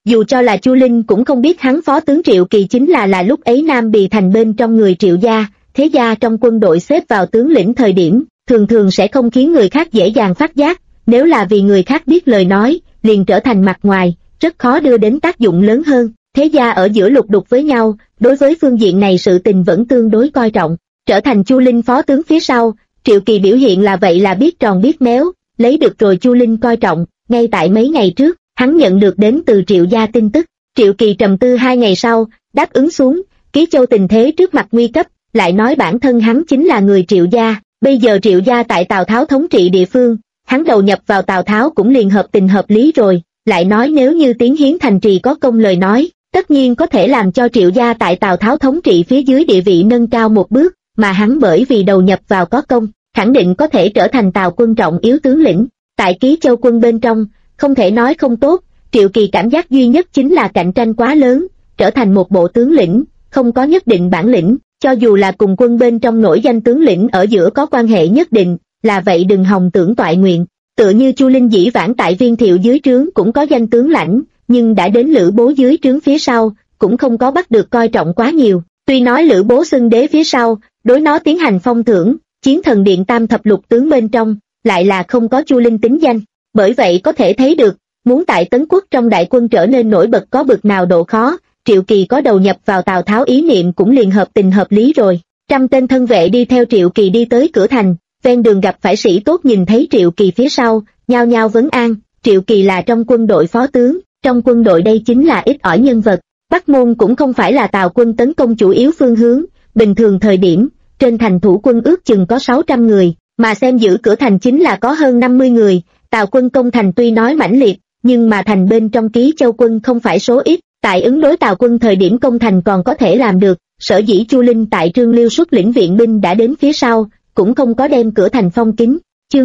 Dù cho là Chu Linh cũng không biết hắn phó tướng Triệu Kỳ chính là lúc ấy Nam Bì Thành bên trong người Triệu gia, thế gia trong quân đội xếp vào tướng lĩnh thời điểm, thường thường sẽ không khiến người khác dễ dàng phát giác, nếu là vì người khác biết lời nói, liền trở thành mặt ngoài, rất khó đưa đến tác dụng lớn hơn. Thế gia ở giữa lục đục với nhau, đối với phương diện này sự tình vẫn tương đối coi trọng. Trở thành Chu Linh phó tướng phía sau, Triệu Kỳ biểu hiện là vậy là biết tròn biết méo, lấy được rồi Chu Linh coi trọng. Ngay tại mấy ngày trước, hắn nhận được đến từ Triệu gia tin tức. Triệu Kỳ trầm tư 2 ngày sau, đáp ứng xuống, Ký Châu tình thế trước mặt nguy cấp, lại nói bản thân hắn chính là người Triệu gia, bây giờ Triệu gia tại Tào Tháo thống trị địa phương, hắn đầu nhập vào Tào Tháo cũng liền hợp tình hợp lý rồi, lại nói nếu như Tiến Hiến thành trì có công lời nói, tất nhiên có thể làm cho Triệu gia tại Tào Tháo thống trị phía dưới địa vị nâng cao một bước, mà hắn bởi vì đầu nhập vào có công, khẳng định có thể trở thành Tào quân trọng yếu tướng lĩnh. Tại Ký Châu quân bên trong, không thể nói không tốt, Triệu Kỳ cảm giác duy nhất chính là cạnh tranh quá lớn, trở thành một bộ tướng lĩnh, không có nhất định bản lĩnh, cho dù là cùng quân bên trong nổi danh tướng lĩnh ở giữa có quan hệ nhất định, là vậy đừng hòng tưởng toại nguyện. Tựa như Chu Linh dĩ vãng tại Viên Thiệu dưới trướng cũng có danh tướng lãnh, nhưng đã đến Lữ Bố dưới trướng phía sau, cũng không có bắt được coi trọng quá nhiều. Tuy nói Lữ Bố xưng đế phía sau, đối nó tiến hành phong thưởng, Chiến Thần Điện tam thập lục tướng bên trong, lại là không có Chu Linh tính danh. Bởi vậy có thể thấy được, muốn tại Tấn Quốc trong đại quân trở nên nổi bật có bực nào độ khó, Triệu Kỳ có đầu nhập vào Tào Tháo ý niệm cũng liền hợp tình hợp lý rồi. 100 tên thân vệ đi theo Triệu Kỳ đi tới cửa thành, ven đường gặp phải sĩ tốt nhìn thấy Triệu Kỳ phía sau, nhao nhao vấn an. Triệu Kỳ là trong quân đội phó tướng, trong quân đội đây chính là ít ỏi nhân vật. Bắc Môn cũng không phải là Tào quân tấn công chủ yếu phương hướng, bình thường thời điểm, trên thành thủ quân ước chừng có 600 người, mà xem giữ cửa thành chính là có hơn 50 người. Tào quân công thành tuy nói mãnh liệt, nhưng mà thành bên trong Ký Châu quân không phải số ít, tại ứng đối Tào quân thời điểm công thành còn có thể làm được, sở dĩ Chu Linh tại Trương Liêu xuất lĩnh viện binh đã đến phía sau, cũng không có đem cửa thành phong kín. Chương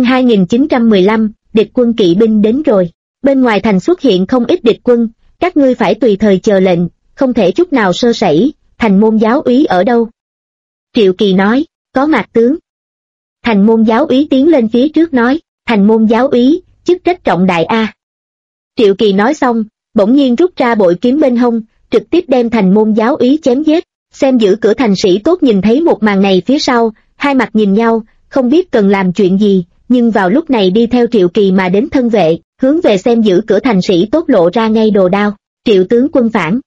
2915, địch quân kỵ binh đến rồi. Bên ngoài thành xuất hiện không ít địch quân, các ngươi phải tùy thời chờ lệnh, không thể chút nào sơ sẩy. Thành môn giáo úy ở đâu? Triệu Kỳ nói, có Mạc tướng. Thành môn giáo úy tiến lên phía trước nói, thành môn giáo úy, chức trách trọng đại a. Triệu Kỳ nói xong, bỗng nhiên rút ra bội kiếm bên hông, trực tiếp đem thành môn giáo úy chém giết. Xem giữ cửa thành sĩ tốt nhìn thấy một màn này phía sau, hai mặt nhìn nhau, không biết cần làm chuyện gì, nhưng vào lúc này đi theo Triệu Kỳ mà đến thân vệ, hướng về xem giữ cửa thành sĩ tốt lộ ra ngay đồ đao. Triệu tướng quân phản.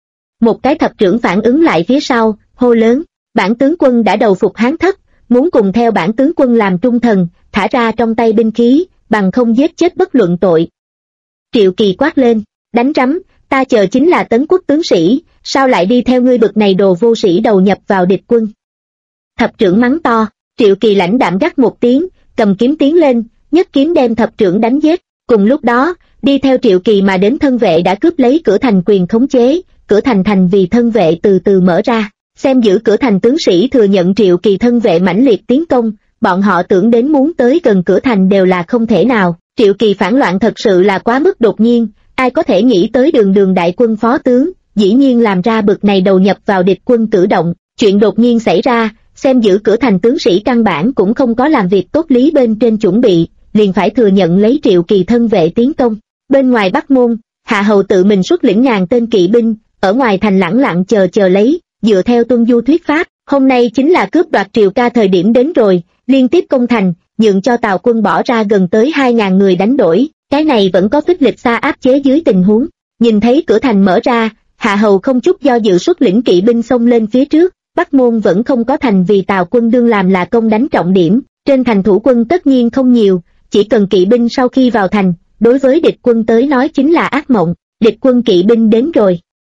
Một cái thập trưởng phản ứng lại phía sau, hô lớn, bản tướng quân đã đầu phục Hán Thất, muốn cùng theo bản tướng quân làm trung thần, thả ra trong tay binh khí, bằng không giết chết bất luận tội. Triệu Kỳ quát lên, đánh rắm, ta chờ chính là Tấn Quốc tướng sĩ, sao lại đi theo ngươi bực này đồ vô sĩ đầu nhập vào địch quân. Thập trưởng mắng to, Triệu Kỳ lãnh đạm gắt một tiếng, cầm kiếm tiến lên, nhất kiếm đem thập trưởng đánh giết. Cùng lúc đó, đi theo Triệu Kỳ mà đến thân vệ đã cướp lấy cửa thành quyền khống chế, cửa thành vì thân vệ từ từ mở ra. Xem giữ cửa thành tướng sĩ thừa nhận Triệu Kỳ thân vệ mãnh liệt tiến công, bọn họ tưởng đến muốn tới gần cửa thành đều là không thể nào. Triệu Kỳ phản loạn thật sự là quá mức đột nhiên, ai có thể nghĩ tới đường đại quân phó tướng, dĩ nhiên làm ra bực này đầu nhập vào địch quân cử động. Chuyện đột nhiên xảy ra, xem giữ cửa thành tướng sĩ căn bản cũng không có làm việc tốt lý bên trên chuẩn bị, liền phải thừa nhận lấy Triệu Kỳ thân vệ tiến công. Bên ngoài Bắc Môn, Hạ Hầu tự mình xuất lĩnh ngàn tên kỵ binh, ở ngoài thành lẳng lặng chờ lấy, dựa theo Tuân Du thuyết pháp, hôm nay chính là cướp đoạt Triều Ca thời điểm đến rồi, liên tiếp công thành, nhượng cho Tào quân bỏ ra gần tới 2.000 người đánh đổi, cái này vẫn có phích lịch xa áp chế dưới tình huống. Nhìn thấy cửa thành mở ra, Hạ Hầu không chút do dự xuất lĩnh kỵ binh xông lên phía trước. Bắc Môn vẫn không có thành vì Tào quân đương làm là công đánh trọng điểm, trên thành thủ quân tất nhiên không nhiều, chỉ cần kỵ binh sau khi vào thành, đối với địch quân tới nói chính là ác mộng. Địch quân kỵ binh đến rồi.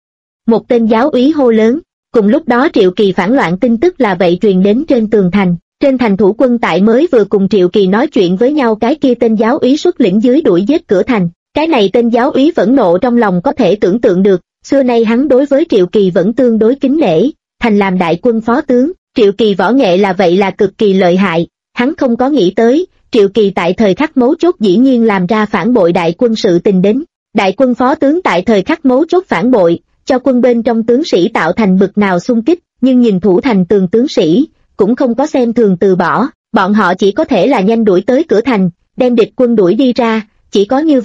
Một tên giáo úy hô lớn, cùng lúc đó Triệu Kỳ phản loạn tin tức là vậy truyền đến trên tường thành. Trên thành thủ quân tại mới vừa cùng Triệu Kỳ nói chuyện với nhau, cái kia tên giáo úy xuất lĩnh dưới đuổi giết cửa thành. Cái này tên giáo úy phẫn nộ trong lòng có thể tưởng tượng được, xưa nay hắn đối với Triệu Kỳ vẫn tương đối kính nể. Thành làm đại quân phó tướng, Triệu Kỳ võ nghệ là vậy là cực kỳ lợi hại, hắn không có nghĩ tới, Triệu Kỳ tại thời khắc mấu chốt dĩ nhiên làm ra phản bội đại quân sự tình đến. Đại quân phó tướng tại thời khắc mấu chốt phản bội, cho quân bên trong tướng sĩ tạo thành bực nào xung kích, nhưng nhìn thủ thành tường tướng sĩ, cũng không có xem thường từ bỏ, bọn họ chỉ có thể là nhanh đuổi tới cửa thành, đem địch quân đuổi đi ra, chỉ có như vậy,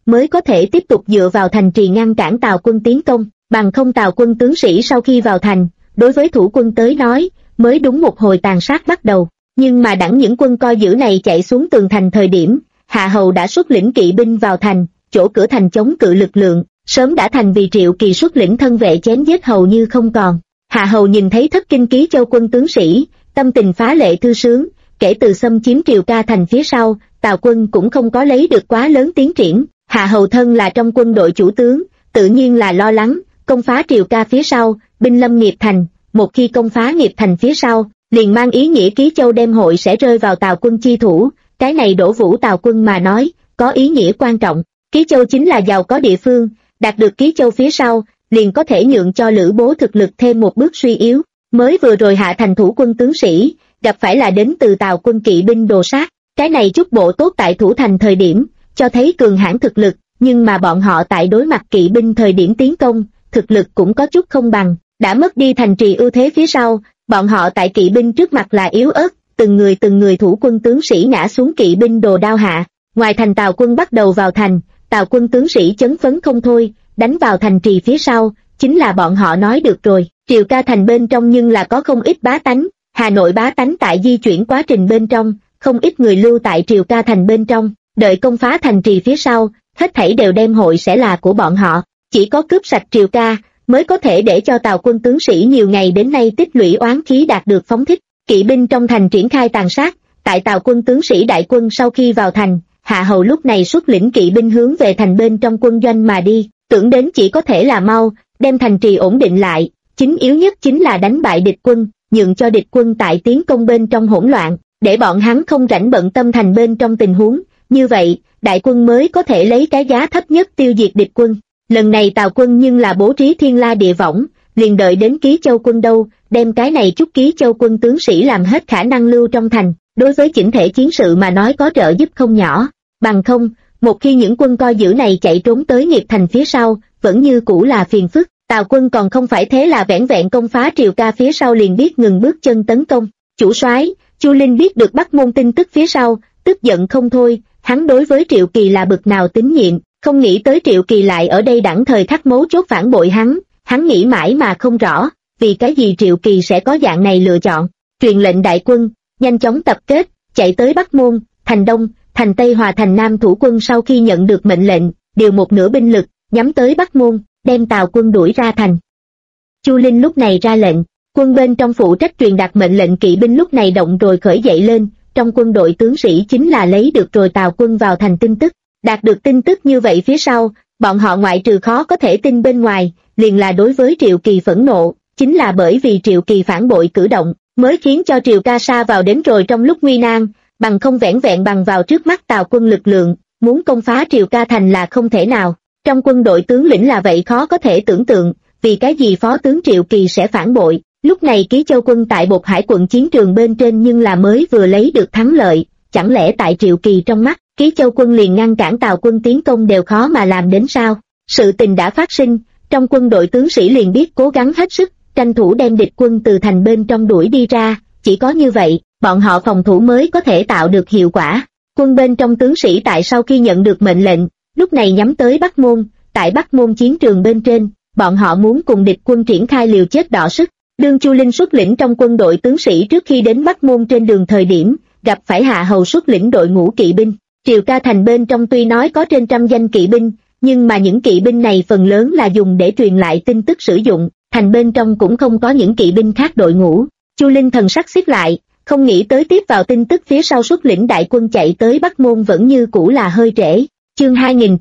mới có thể tiếp tục dựa vào thành trì ngăn cản Tào quân tiến công, bằng không Tào quân tướng sĩ sau khi vào thành, đối với thủ quân tới nói, mới đúng một hồi tàn sát bắt đầu. Nhưng mà đẳng những quân coi giữ này chạy xuống tường thành thời điểm, Hạ Hầu đã xuất lĩnh kỵ binh vào thành, chỗ cửa thành chống cự lực lượng, sớm đã thành vì Triệu Kỳ xuất lĩnh thân vệ chém giết hầu như không còn. Hạ Hầu nhìn thấy thất kinh ký châu quân tướng sĩ, tâm tình phá lệ thư sướng, kể từ xâm chiếm Triều Ca thành phía sau, Tào quân cũng không có lấy được quá lớn tiến triển. Hạ Hầu thân là trong quân đội chủ tướng, tự nhiên là lo lắng, công phá Triều Ca phía sau, binh lâm nghiệp thành, một khi công phá nghiệp thành phía sau, liền mang ý nghĩa Ký Châu đem hội sẽ rơi vào Tào quân chi thủ, cái này đổ vũ Tào quân mà nói, có ý nghĩa quan trọng. Ký Châu chính là giàu có địa phương, đạt được Ký Châu phía sau, liền có thể nhượng cho Lữ Bố thực lực thêm một bước suy yếu. Mới vừa rồi hạ thành thủ quân tướng sĩ, gặp phải là đến từ Tào quân kỵ binh đồ sát, cái này chút bộ tốt tại thủ thành thời điểm, cho thấy cường hãn thực lực, nhưng mà bọn họ tại đối mặt kỵ binh thời điểm tiến công, thực lực cũng có chút không bằng, đã mất đi thành trì ưu thế phía sau, bọn họ tại kỵ binh trước mặt là yếu ớt, từng người thủ quân tướng sĩ ngã xuống kỵ binh đồ đao hạ. Ngoài thành Tào quân bắt đầu vào thành, Tào quân tướng sĩ chấn phấn không thôi, đánh vào thành trì phía sau, chính là bọn họ nói được rồi, Triều Ca thành bên trong nhưng là có không ít bá tánh, Hà Nội bá tánh tại di chuyển quá trình bên trong, không ít người lưu tại Triều Ca thành bên trong, đợi công phá thành trì phía sau, hết thảy đều đem hội sẽ là của bọn họ, chỉ có cướp sạch Triều Ca, mới có thể để cho Tào quân tướng sĩ nhiều ngày đến nay tích lũy oán khí đạt được phóng thích. Kỵ binh trong thành triển khai tàn sát, tại Tào quân tướng sĩ đại quân sau khi vào thành, Hạ Hầu lúc này xuất lĩnh kỵ binh hướng về thành bên trong quân doanh mà đi, tưởng đến chỉ có thể là mau, đem thành trì ổn định lại, chính yếu nhất chính là đánh bại địch quân, nhượng cho địch quân tại tiến công bên trong hỗn loạn, để bọn hắn không rảnh bận tâm thành bên trong tình huống, như vậy, đại quân mới có thể lấy cái giá thấp nhất tiêu diệt địch quân. Lần này Tào quân nhưng là bố trí thiên la địa võng, liền đợi đến Ký Châu quân đâu, đem cái này chút Ký Châu quân tướng sĩ làm hết khả năng lưu trong thành, đối với chỉnh thể chiến sự mà nói có trợ giúp không nhỏ, bằng không, một khi những quân coi giữ này chạy trốn tới nghiệp thành phía sau, vẫn như cũ là phiền phức. Tào quân còn không phải thế là vẻn vẹn công phá Triều Ca phía sau liền biết ngừng bước chân tấn công. Chủ soái, Chu Linh biết được Bắc Môn tin tức phía sau, tức giận không thôi, hắn đối với Triệu Kỳ là bực nào tín nhiệm, không nghĩ tới Triệu Kỳ lại ở đây đẳng thời khắc mấu chốt phản bội hắn nghĩ mãi mà không rõ, vì cái gì Triệu Kỳ sẽ có dạng này lựa chọn. Truyền lệnh đại quân, nhanh chóng tập kết, chạy tới Bắc Môn, thành Đông, thành Tây Hòa thành Nam thủ quân sau khi nhận được mệnh lệnh, điều một nửa binh lực, nhắm tới Bắc Môn, đem Tào quân đuổi ra thành. Chu Linh lúc này ra lệnh, quân bên trong phụ trách truyền đạt mệnh lệnh kỵ binh lúc này động rồi khởi dậy lên, trong quân đội tướng sĩ chính là lấy được rồi Tào quân vào thành tin tức, đạt được tin tức như vậy phía sau, bọn họ ngoại trừ khó có thể tin bên ngoài, liền là đối với Triệu Kỳ phẫn nộ, chính là bởi vì Triệu Kỳ phản bội cử động, mới khiến cho Triều Ca sa vào đến rồi trong lúc nguy nan, bằng không vẻn vẹn bằng vào trước mắt Tào quân lực lượng, muốn công phá Triều Ca thành là không thể nào. Trong quân đội tướng lĩnh là vậy khó có thể tưởng tượng, vì cái gì phó tướng Triệu Kỳ sẽ phản bội. Lúc này Ký Châu quân tại Bột Hải quận chiến trường bên trên nhưng là mới vừa lấy được thắng lợi, chẳng lẽ tại Triệu Kỳ trong mắt, Ký Châu quân liền ngăn cản Tào quân tiến công đều khó mà làm đến sao? Sự tình đã phát sinh, trong quân đội tướng sĩ liền biết cố gắng hết sức, tranh thủ đem địch quân từ thành bên trong đuổi đi ra, chỉ có như vậy, bọn họ phòng thủ mới có thể tạo được hiệu quả. Quân bên trong tướng sĩ tại sau khi nhận được mệnh lệnh, lúc này nhắm tới Bắc Môn, tại Bắc Môn chiến trường bên trên, bọn họ muốn cùng địch quân triển khai liều chết đọ sức. Đương Chu Linh xuất lĩnh trong quân đội tướng sĩ trước khi đến Bắc Môn trên đường thời điểm, gặp phải Hạ Hầu xuất lĩnh đội ngũ kỵ binh. Triều Ca thành bên trong tuy nói có trên trăm danh kỵ binh, nhưng mà những kỵ binh này phần lớn là dùng để truyền lại tin tức sử dụng, thành bên trong cũng không có những kỵ binh khác đội ngũ. Chu Linh thần sắc xiết lại, không nghĩ tới tiếp vào tin tức phía sau xuất lĩnh đại quân chạy tới Bắc Môn vẫn như cũ là hơi trễ. Chương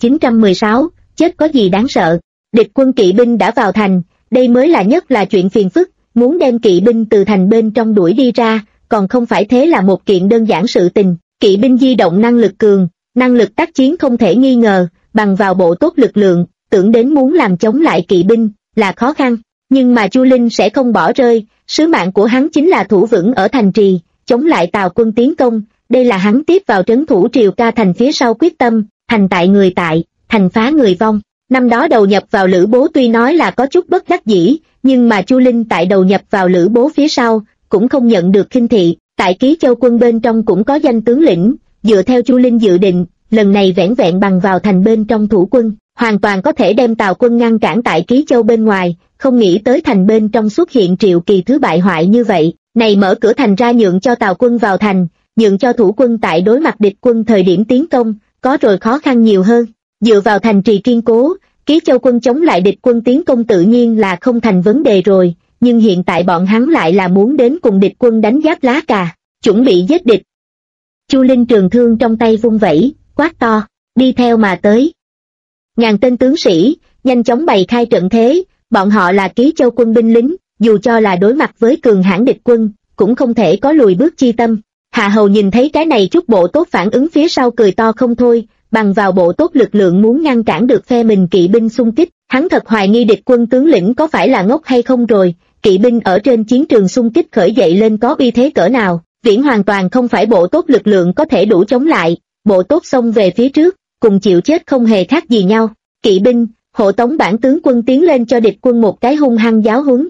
2916, chết có gì đáng sợ. Địch quân kỵ binh đã vào thành, đây mới là nhất là chuyện phiền phức, muốn đem kỵ binh từ thành bên trong đuổi đi ra, còn không phải thế là một kiện đơn giản sự tình. Kỵ binh di động năng lực cường, năng lực tác chiến không thể nghi ngờ, bằng vào bộ tốt lực lượng, tưởng đến muốn làm chống lại kỵ binh, là khó khăn. Nhưng mà Chu Linh sẽ không bỏ rơi, sứ mạng của hắn chính là thủ vững ở thành trì, chống lại Tào quân tiến công, đây là hắn tiếp vào trấn thủ Triều Ca thành phía sau quyết tâm, thành tại người tại, thành phá người vong. Năm đó đầu nhập vào Lữ Bố tuy nói là có chút bất đắc dĩ, nhưng mà Chu Linh tại đầu nhập vào Lữ Bố phía sau, cũng không nhận được khinh thị, tại Ký Châu quân bên trong cũng có danh tướng lĩnh, dựa theo Chu Linh dự định, lần này vẻn vẹn bằng vào thành bên trong thủ quân, hoàn toàn có thể đem Tào quân ngăn cản tại Ký Châu bên ngoài, không nghĩ tới thành bên trong xuất hiện Triệu Kỳ thứ bại hoại như vậy, này mở cửa thành ra nhượng cho Tào quân vào thành, nhượng cho thủ quân tại đối mặt địch quân thời điểm tiến công, có rồi khó khăn nhiều hơn. Dựa vào thành trì kiên cố, Ký Châu quân chống lại địch quân tiến công tự nhiên là không thành vấn đề rồi, nhưng hiện tại bọn hắn lại là muốn đến cùng địch quân đánh giáp lá cà, chuẩn bị giết địch. Chu Linh trường thương trong tay vung vẩy, quát to, đi theo mà tới. Ngàn tên tướng sĩ, nhanh chóng bày khai trận thế, bọn họ là Ký Châu quân binh lính, dù cho là đối mặt với cường hãn địch quân, cũng không thể có lùi bước chi tâm. Hạ Hầu nhìn thấy cái này chút bộ tốt phản ứng phía sau cười to không thôi, bằng vào bộ tốt lực lượng muốn ngăn cản được phe mình kỵ binh xung kích, hắn thật hoài nghi địch quân tướng lĩnh có phải là ngốc hay không rồi, kỵ binh ở trên chiến trường xung kích khởi dậy lên có uy thế cỡ nào, viễn hoàn toàn không phải bộ tốt lực lượng có thể đủ chống lại, bộ tốt xông về phía trước, cùng chịu chết không hề khác gì nhau, kỵ binh, hộ tống bản tướng quân tiến lên cho địch quân một cái hung hăng giáo huấn.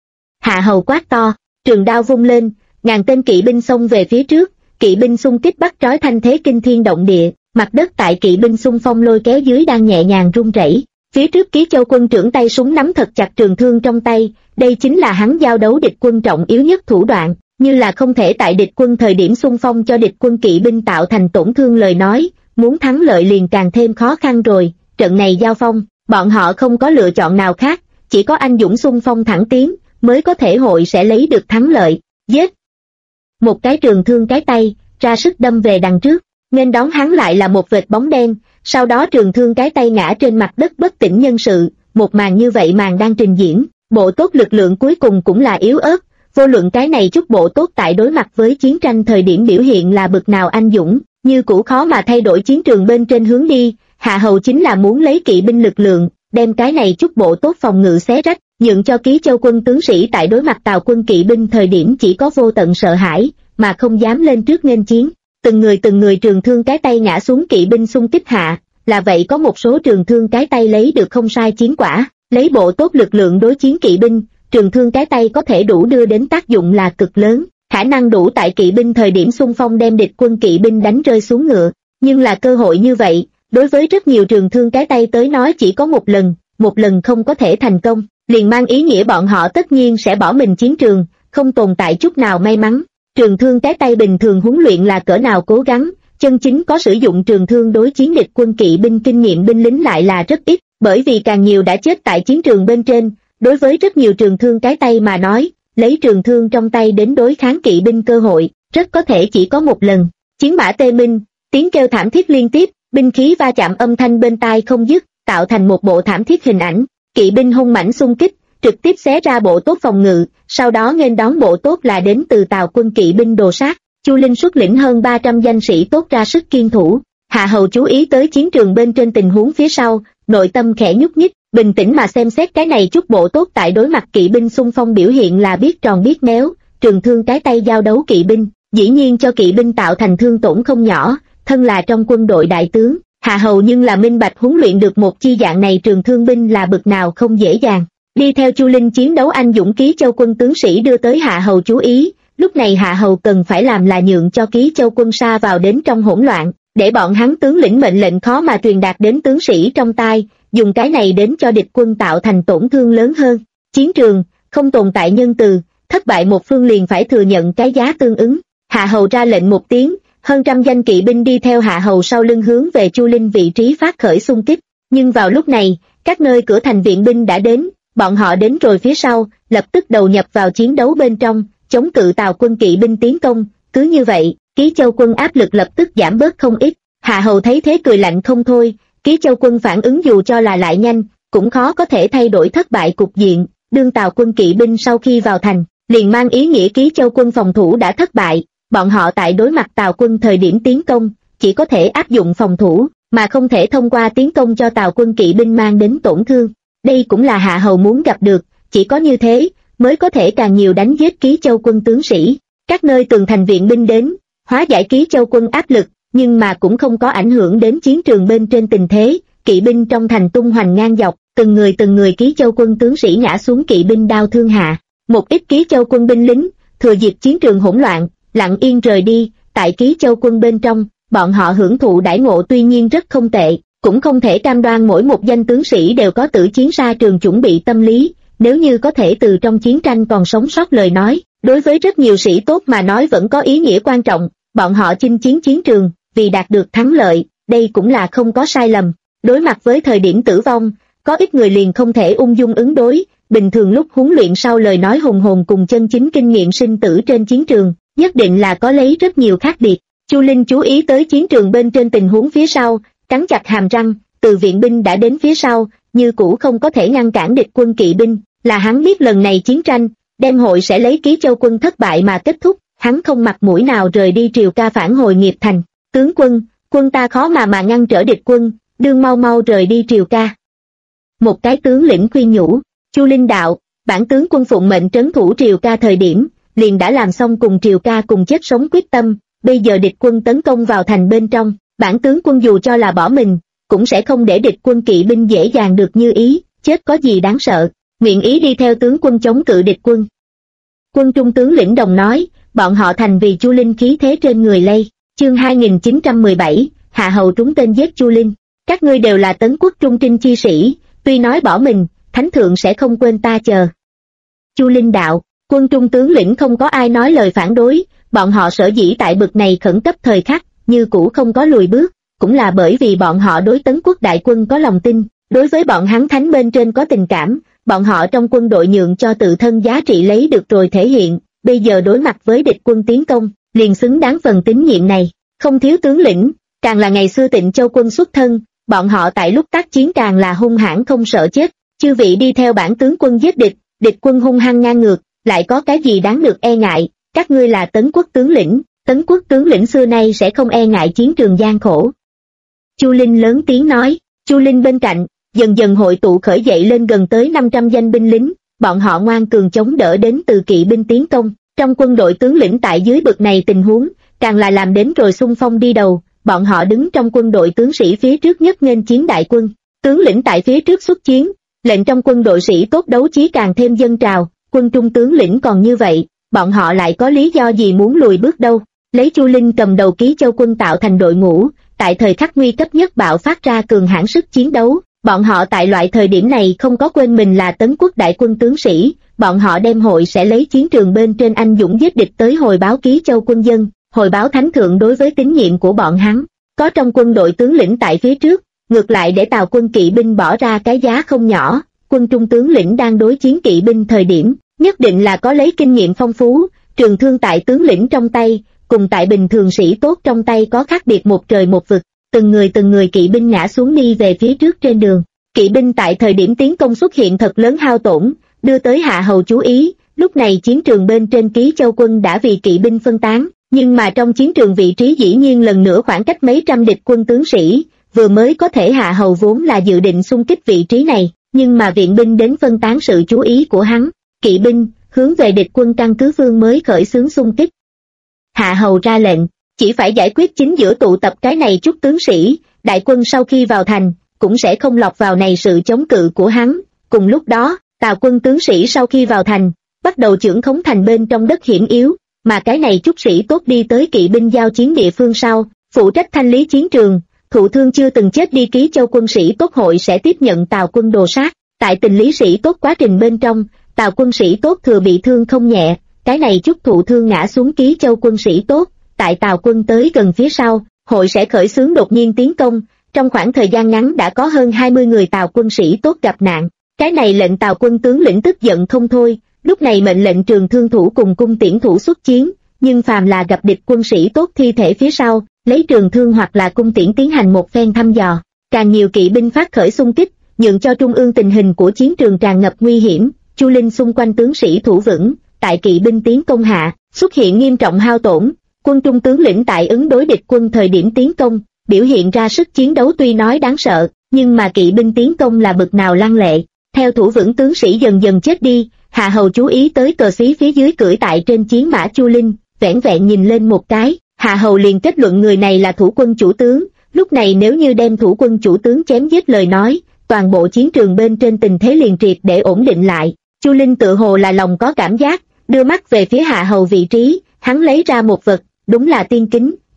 Hạ Hầu quát to, trường đao vung lên, ngàn tên kỵ binh xông về phía trước, kỵ binh xung kích bắt trói thanh thế kinh thiên động địa, mặt đất tại kỵ binh xung phong lôi kéo dưới đang nhẹ nhàng rung rẩy. Phía trước Ký Châu quân trưởng tay súng nắm thật chặt trường thương trong tay, đây chính là hắn giao đấu địch quân trọng yếu nhất thủ đoạn, như là không thể tại địch quân thời điểm xung phong cho địch quân kỵ binh tạo thành tổn thương lời nói, muốn thắng lợi liền càng thêm khó khăn rồi. Trận này giao phong, bọn họ không có lựa chọn nào khác, chỉ có anh dũng xung phong thẳng tiến, mới có thể hội sẽ lấy được thắng lợi. Giết! Một cái trường thương cái tay, ra sức đâm về đằng trước, nên đón hắn lại là một vệt bóng đen, sau đó trường thương cái tay ngã trên mặt đất bất tỉnh nhân sự, một màn như vậy màn đang trình diễn, bộ tốt lực lượng cuối cùng cũng là yếu ớt, vô luận cái này chút bộ tốt tại đối mặt với chiến tranh thời điểm biểu hiện là bực nào anh dũng, như cũ khó mà thay đổi chiến trường bên trên hướng đi. Hạ Hầu chính là muốn lấy kỵ binh lực lượng, đem cái này chút bộ tốt phòng ngự xé rách, nhượng cho Ký Châu quân tướng sĩ tại đối mặt Tào quân kỵ binh thời điểm chỉ có vô tận sợ hãi, mà không dám lên trước nghênh chiến. Từng người trường thương cái tay ngã xuống kỵ binh xung kích hạ, là vậy có một số trường thương cái tay lấy được không sai chiến quả, lấy bộ tốt lực lượng đối chiến kỵ binh, trường thương cái tay có thể đủ đưa đến tác dụng là cực lớn, khả năng đủ tại kỵ binh thời điểm xung phong đem địch quân kỵ binh đánh rơi xuống ngựa, nhưng là cơ hội như vậy, đối với rất nhiều trường thương cái tay tới nói chỉ có một lần không có thể thành công, liền mang ý nghĩa bọn họ tất nhiên sẽ bỏ mình chiến trường, không tồn tại chút nào may mắn. Trường thương cái tay bình thường huấn luyện là cỡ nào cố gắng, chân chính có sử dụng trường thương đối chiến địch quân kỵ binh kinh nghiệm binh lính lại là rất ít, bởi vì càng nhiều đã chết tại chiến trường bên trên, đối với rất nhiều trường thương cái tay mà nói, lấy trường thương trong tay đến đối kháng kỵ binh cơ hội, rất có thể chỉ có một lần. Chiến mã tê minh, tiếng kêu thảm thiết liên tiếp, binh khí va chạm âm thanh bên tai không dứt, tạo thành một bộ thảm thiết hình ảnh, kỵ binh hung mãnh xung kích, trực tiếp xé ra bộ tốt phòng ngự, sau đó nghênh đón bộ tốt là đến từ Tào quân kỵ binh đồ sát. Chu Linh xuất lĩnh hơn 300 danh sĩ tốt ra sức kiên thủ. Hạ Hầu chú ý tới chiến trường bên trên tình huống phía sau, nội tâm khẽ nhúc nhích, bình tĩnh mà xem xét cái này chút bộ tốt tại đối mặt kỵ binh xung phong biểu hiện là biết tròn biết méo, trường thương cái tay giao đấu kỵ binh, dĩ nhiên cho kỵ binh tạo thành thương tổn không nhỏ, thân là trong quân đội đại tướng, Hạ Hầu nhưng là minh bạch huấn luyện được một chi dạng này trường thương binh là bực nào không dễ dàng. Đi theo Chu Linh chiến đấu anh dũng Ký Châu quân tướng sĩ đưa tới Hạ Hầu chú ý, lúc này Hạ Hầu cần phải làm là nhượng cho Ký Châu quân sa vào đến trong hỗn loạn, để bọn hắn tướng lĩnh mệnh lệnh khó mà truyền đạt đến tướng sĩ trong tai, dùng cái này đến cho địch quân tạo thành tổn thương lớn hơn. Chiến trường, không tồn tại nhân từ, thất bại một phương liền phải thừa nhận cái giá tương ứng. Hạ Hầu ra lệnh một tiếng, hơn trăm danh kỵ binh đi theo Hạ Hầu sau lưng hướng về Chu Linh vị trí phát khởi xung kích, nhưng vào lúc này, các nơi cửa thành viện binh đã đến, bọn họ đến rồi phía sau, lập tức đầu nhập vào chiến đấu bên trong, chống cự Tào quân kỵ binh tiến công, cứ như vậy, Ký Châu quân áp lực lập tức giảm bớt không ít. Hạ Hầu thấy thế cười lạnh không thôi, Ký Châu quân phản ứng dù cho là lại nhanh, cũng khó có thể thay đổi thất bại cục diện, đương Tào quân kỵ binh sau khi vào thành, liền mang ý nghĩa Ký Châu quân phòng thủ đã thất bại, bọn họ tại đối mặt Tào quân thời điểm tiến công, chỉ có thể áp dụng phòng thủ, mà không thể thông qua tiến công cho Tào quân kỵ binh mang đến tổn thương. Đây cũng là Hạ Hầu muốn gặp được, chỉ có như thế, mới có thể càng nhiều đánh giết Ký Châu quân tướng sĩ. Các nơi tường thành viện binh đến, hóa giải Ký Châu quân áp lực, nhưng mà cũng không có ảnh hưởng đến chiến trường bên trên tình thế, kỵ binh trong thành tung hoành ngang dọc, từng người Ký Châu quân tướng sĩ ngã xuống kỵ binh đao thương hạ. Một ít Ký Châu quân binh lính, thừa dịp chiến trường hỗn loạn, lặng yên rời đi, tại Ký Châu quân bên trong, bọn họ hưởng thụ đãi ngộ tuy nhiên rất không tệ, cũng không thể cam đoan mỗi một danh tướng sĩ đều có tử chiến ra trường chuẩn bị tâm lý, nếu như có thể từ trong chiến tranh còn sống sót lời nói, đối với rất nhiều sĩ tốt mà nói vẫn có ý nghĩa quan trọng, bọn họ chinh chiến chiến trường, vì đạt được thắng lợi, đây cũng là không có sai lầm. Đối mặt với thời điểm tử vong, có ít người liền không thể ung dung ứng đối, bình thường lúc huấn luyện sau lời nói hùng hồn cùng chân chính kinh nghiệm sinh tử trên chiến trường, nhất định là có lấy rất nhiều khác biệt. Chu Linh chú ý tới chiến trường bên trên tình huống phía sau, cắn chặt hàm răng, từ viện binh đã đến phía sau, như cũ không có thể ngăn cản địch quân kỵ binh, là hắn biết lần này chiến tranh, đem hội sẽ lấy Ký Châu quân thất bại mà kết thúc, hắn không mặt mũi nào rời đi Triều Ca phản hồi Nghiệp Thành. Tướng quân, quân ta khó mà ngăn trở địch quân, đương mau mau rời đi Triều Ca. Một cái tướng lĩnh khuyên nhủ. Chu Linh đạo, bản tướng quân phụng mệnh trấn thủ Triều Ca thời điểm, liền đã làm xong cùng Triều Ca cùng chết sống quyết tâm, bây giờ địch quân tấn công vào thành bên trong, bản tướng quân dù cho là bỏ mình, cũng sẽ không để địch quân kỵ binh dễ dàng được như ý, chết có gì đáng sợ, nguyện ý đi theo tướng quân chống cự địch quân. Quân trung tướng lĩnh đồng nói, bọn họ thành vì Chu Linh khí thế trên người lây. Chương 2917, Hạ Hầu trúng tên giết Chu Linh. Các ngươi đều là Tấn quốc trung trinh chi sĩ, tuy nói bỏ mình, thánh thượng sẽ không quên ta chờ. Chu Linh đạo, quân trung tướng lĩnh không có ai nói lời phản đối, bọn họ sở dĩ tại bực này khẩn cấp thời khắc, như cũ không có lùi bước, cũng là bởi vì bọn họ đối Tấn quốc đại quân có lòng tin, đối với bọn hắn thánh bên trên có tình cảm, bọn họ trong quân đội nhượng cho tự thân giá trị lấy được rồi thể hiện, bây giờ đối mặt với địch quân tiến công, liền xứng đáng phần tín nhiệm này, không thiếu tướng lĩnh, càng là ngày xưa Tịnh Châu quân xuất thân, bọn họ tại lúc tác chiến càng là hung hãn không sợ chết, chư vị đi theo bản tướng quân giết địch, địch quân hung hăng ngang ngược, lại có cái gì đáng được e ngại, các ngươi là Tấn quốc tướng lĩnh, Tấn quốc tướng lĩnh xưa nay sẽ không e ngại chiến trường gian khổ. Chu Linh lớn tiếng nói, Chu Linh bên cạnh, dần dần hội tụ khởi dậy lên gần tới 500 danh binh lính, bọn họ ngoan cường chống đỡ đến từ kỵ binh tiến công, trong quân đội tướng lĩnh tại dưới bực này tình huống, càng là làm đến rồi xung phong đi đầu, bọn họ đứng trong quân đội tướng sĩ phía trước nhất nghênh chiến đại quân, tướng lĩnh tại phía trước xuất chiến, lệnh trong quân đội sĩ tốt đấu chí càng thêm dâng trào, quân trung tướng lĩnh còn như vậy, bọn họ lại có lý do gì muốn lùi bước đâu, lấy Chu Linh cầm đầu Ký Châu quân tạo thành đội ngũ, tại thời khắc nguy cấp nhất bạo phát ra cường hãn sức chiến đấu, bọn họ tại loại thời điểm này không có quên mình là Tấn quốc đại quân tướng sĩ, bọn họ đem hội sẽ lấy chiến trường bên trên anh dũng giết địch tới hồi báo Ký Châu quân dân, hồi báo thánh thượng đối với tín nhiệm của bọn hắn, có trong quân đội tướng lĩnh tại phía trước, ngược lại để Tào quân kỵ binh bỏ ra cái giá không nhỏ, quân trung tướng lĩnh đang đối chiến kỵ binh thời điểm, nhất định là có lấy kinh nghiệm phong phú, trường thương tại tướng lĩnh trong tay, cùng tại bình thường sĩ tốt trong tay có khác biệt một trời một vực, từng người kỵ binh ngã xuống đi về phía trước trên đường, kỵ binh tại thời điểm tiến công xuất hiện thật lớn hao tổn, đưa tới Hạ Hầu chú ý, lúc này chiến trường bên trên Ký Châu quân đã vì kỵ binh phân tán, nhưng mà trong chiến trường vị trí dĩ nhiên lần nữa khoảng cách mấy trăm địch quân tướng sĩ, vừa mới có thể Hạ Hầu vốn là dự định xung kích vị trí này, nhưng mà viện binh đến phân tán sự chú ý của hắn, kỵ binh, hướng về địch quân căn cứ vương mới khởi xướng xung kích. Hạ Hầu ra lệnh, chỉ phải giải quyết chính giữa tụ tập cái này chút tướng sĩ, đại quân sau khi vào thành, cũng sẽ không lọt vào này sự chống cự của hắn, cùng lúc đó, Tào quân tướng sĩ sau khi vào thành, bắt đầu chưởng khống thành bên trong đất hiểm yếu, mà cái này chút sĩ tốt đi tới kỵ binh giao chiến địa phương sau, phụ trách thanh lý chiến trường, thụ thương chưa từng chết đi Ký Châu quân sĩ tốt hội sẽ tiếp nhận Tào quân đồ sát, tại tình lý sĩ tốt quá trình bên trong, Tào quân sĩ tốt thừa bị thương không nhẹ, cái này chút thụ thương ngã xuống Ký Châu quân sĩ tốt, tại Tào quân tới gần phía sau, hội sẽ khởi xướng đột nhiên tiến công, trong khoảng thời gian ngắn đã có hơn 20 người Tào quân sĩ tốt gặp nạn, cái này lệnh Tào quân tướng lĩnh tức giận không thôi, lúc này mệnh lệnh trường thương thủ cùng cung tiễn thủ xuất chiến, nhưng phàm là gặp địch quân sĩ tốt thi thể phía sau, lấy trường thương hoặc là cung tiễn tiến hành một phen thăm dò, càng nhiều kỵ binh phát khởi xung kích, nhượng cho trung ương tình hình của chiến trường tràn ngập nguy hiểm, Chu Linh xung quanh tướng sĩ thủ vững, tại kỵ binh tiến công hạ, xuất hiện nghiêm trọng hao tổn, quân trung tướng lĩnh tại ứng đối địch quân thời điểm tiến công, biểu hiện ra sức chiến đấu tuy nói đáng sợ, nhưng mà kỵ binh tiến công là bực nào lăng lệ, theo thủ vững tướng sĩ dần dần chết đi, Hạ Hầu chú ý tới cờ xí phía dưới cưỡi tại trên chiến mã Chu Linh, vẻn vẹn nhìn lên một cái, Hạ Hầu liền kết luận người này là thủ quân chủ tướng, lúc này nếu như đem thủ quân chủ tướng chém giết lời nói, toàn bộ chiến trường bên trên tình thế liền triệt để ổn định lại. Chu Linh tự hồ là lòng có cảm giác, đưa mắt về phía Hạ Hầu vị trí, hắn lấy ra một vật, đúng là tiên kính,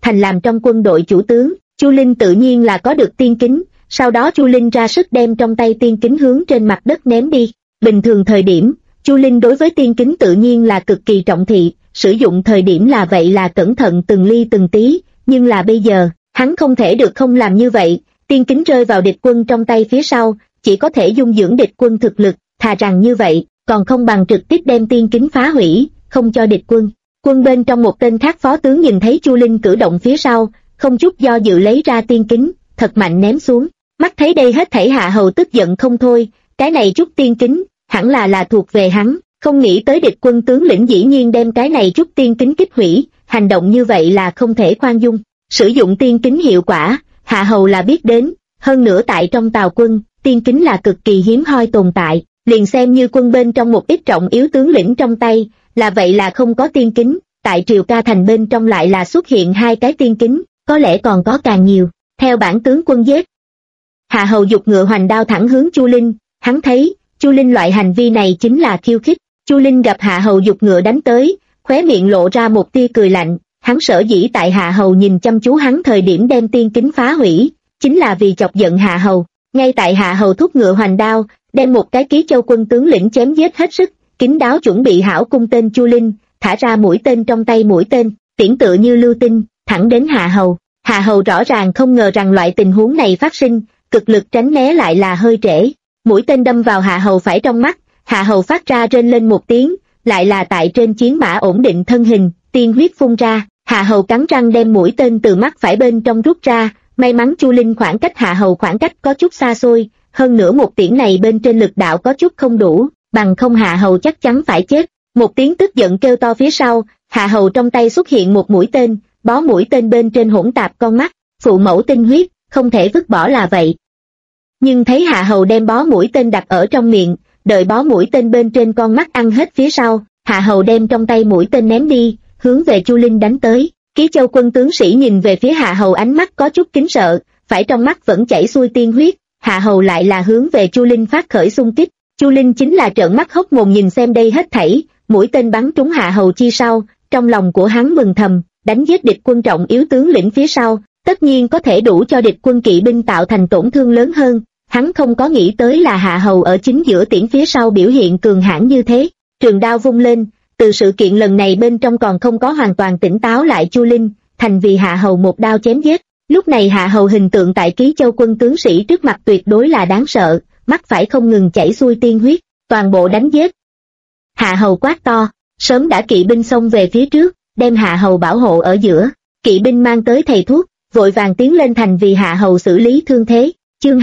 thành làm trong quân đội chủ tướng. Chu Linh tự nhiên là có được tiên kính, sau đó Chu Linh ra sức đem trong tay tiên kính hướng trên mặt đất ném đi. Bình thường thời điểm, Chu Linh đối với tiên kính tự nhiên là cực kỳ trọng thị, sử dụng thời điểm là vậy là cẩn thận từng ly từng tí, nhưng là bây giờ, hắn không thể được không làm như vậy, tiên kính rơi vào địch quân trong tay phía sau, chỉ có thể dung dưỡng địch quân thực lực, thà rằng như vậy, còn không bằng trực tiếp đem tiên kính phá hủy, không cho địch quân. Quân bên trong một tên khác phó tướng nhìn thấy Chu Linh cử động phía sau, không chút do dự lấy ra tiên kính, thật mạnh ném xuống. Mắt thấy đây hết thảy Hạ Hầu tức giận không thôi, cái này chút tiên kính, hẳn là thuộc về hắn, không nghĩ tới địch quân tướng lĩnh dĩ nhiên đem cái này chút tiên kính kích hủy, hành động như vậy là không thể khoan dung. Sử dụng tiên kính hiệu quả, Hạ Hầu là biết đến, hơn nữa tại trong Tào quân, tiên kính là cực kỳ hiếm hoi tồn tại, liền xem như quân bên trong một ít trọng yếu tướng lĩnh trong tay, là vậy là không có tiên kính, tại Triều Ca Thành bên trong lại là xuất hiện 2 cái tiên kính, có lẽ còn có càng nhiều, theo bản tướng quân giết. Hạ Hầu giục ngựa hoành đao thẳng hướng Chu Linh, hắn thấy, Chu Linh loại hành vi này chính là khiêu khích. Chu Linh gặp Hạ Hầu giục ngựa đánh tới, khóe miệng lộ ra một tia cười lạnh, hắn sở dĩ tại Hạ Hầu nhìn chăm chú hắn thời điểm đem tiên kính phá hủy, chính là vì chọc giận Hạ Hầu. Ngay tại Hạ Hầu thúc ngựa hoành đao, đem một cái Ký Châu quân tướng lĩnh chém giết hết sức, kín đáo chuẩn bị hảo cung tên Chu Linh, thả ra mũi tên trong tay mũi tên, tiễn tựa như lưu tinh, thẳng đến Hạ Hầu. Hạ Hầu rõ ràng không ngờ rằng loại tình huống này phát sinh, cực lực tránh né lại là hơi trễ. Mũi tên đâm vào Hạ Hầu phải trong mắt, Hạ Hầu phát ra rên lên một tiếng, lại là tại trên chiến mã ổn định thân hình, tiên huyết phun ra. Hạ Hầu cắn răng đem mũi tên từ mắt phải bên trong rút ra, may mắn Chu Linh khoảng cách Hạ Hầu khoảng cách có chút xa xôi, hơn nữa một tiễn này bên trên lực đạo có chút không đủ, bằng không Hạ Hầu chắc chắn phải chết. Một tiếng tức giận kêu to phía sau, Hạ Hầu trong tay xuất hiện một mũi tên, bó mũi tên bên trên hỗn tạp con mắt, phụ mẫu tinh huyết, không thể vứt bỏ là vậy. Nhưng thấy Hạ Hầu đem bó mũi tên đặt ở trong miệng, đợi bó mũi tên bên trên con mắt ăn hết phía sau, Hạ Hầu đem trong tay mũi tên ném đi, hướng về Chu Linh đánh tới. Ký Châu quân tướng sĩ nhìn về phía Hạ Hầu ánh mắt có chút kính sợ, phải trong mắt vẫn chảy xuôi tiên huyết, Hạ Hầu lại là hướng về Chu Linh phát khởi xung kích. Chu Linh chính là trợn mắt hốc mồm nhìn xem đây hết thảy, mũi tên bắn trúng Hạ Hầu chi sau, trong lòng của hắn mừng thầm, đánh giết địch quân trọng yếu tướng lĩnh phía sau, tất nhiên có thể đủ cho địch quân kỵ binh tạo thành tổn thương lớn hơn. Hắn không có nghĩ tới là Hạ Hầu ở chính giữa tiễn phía sau biểu hiện cường hãn như thế. Trường đao vung lên, từ sự kiện lần này bên trong còn không có hoàn toàn tỉnh táo lại Chu Linh, thành vì Hạ Hầu một đao chém giết. Lúc này Hạ Hầu hình tượng tại Ký Châu quân tướng sĩ trước mặt tuyệt đối là đáng sợ, mắt phải không ngừng chảy xuôi tiên huyết, toàn bộ đánh giết. Hạ Hầu quát to, sớm đã kỵ binh xông về phía trước, đem Hạ Hầu bảo hộ ở giữa. Kỵ binh mang tới thầy thuốc, vội vàng tiến lên thành vì Hạ Hầu xử lý thương thế. Chương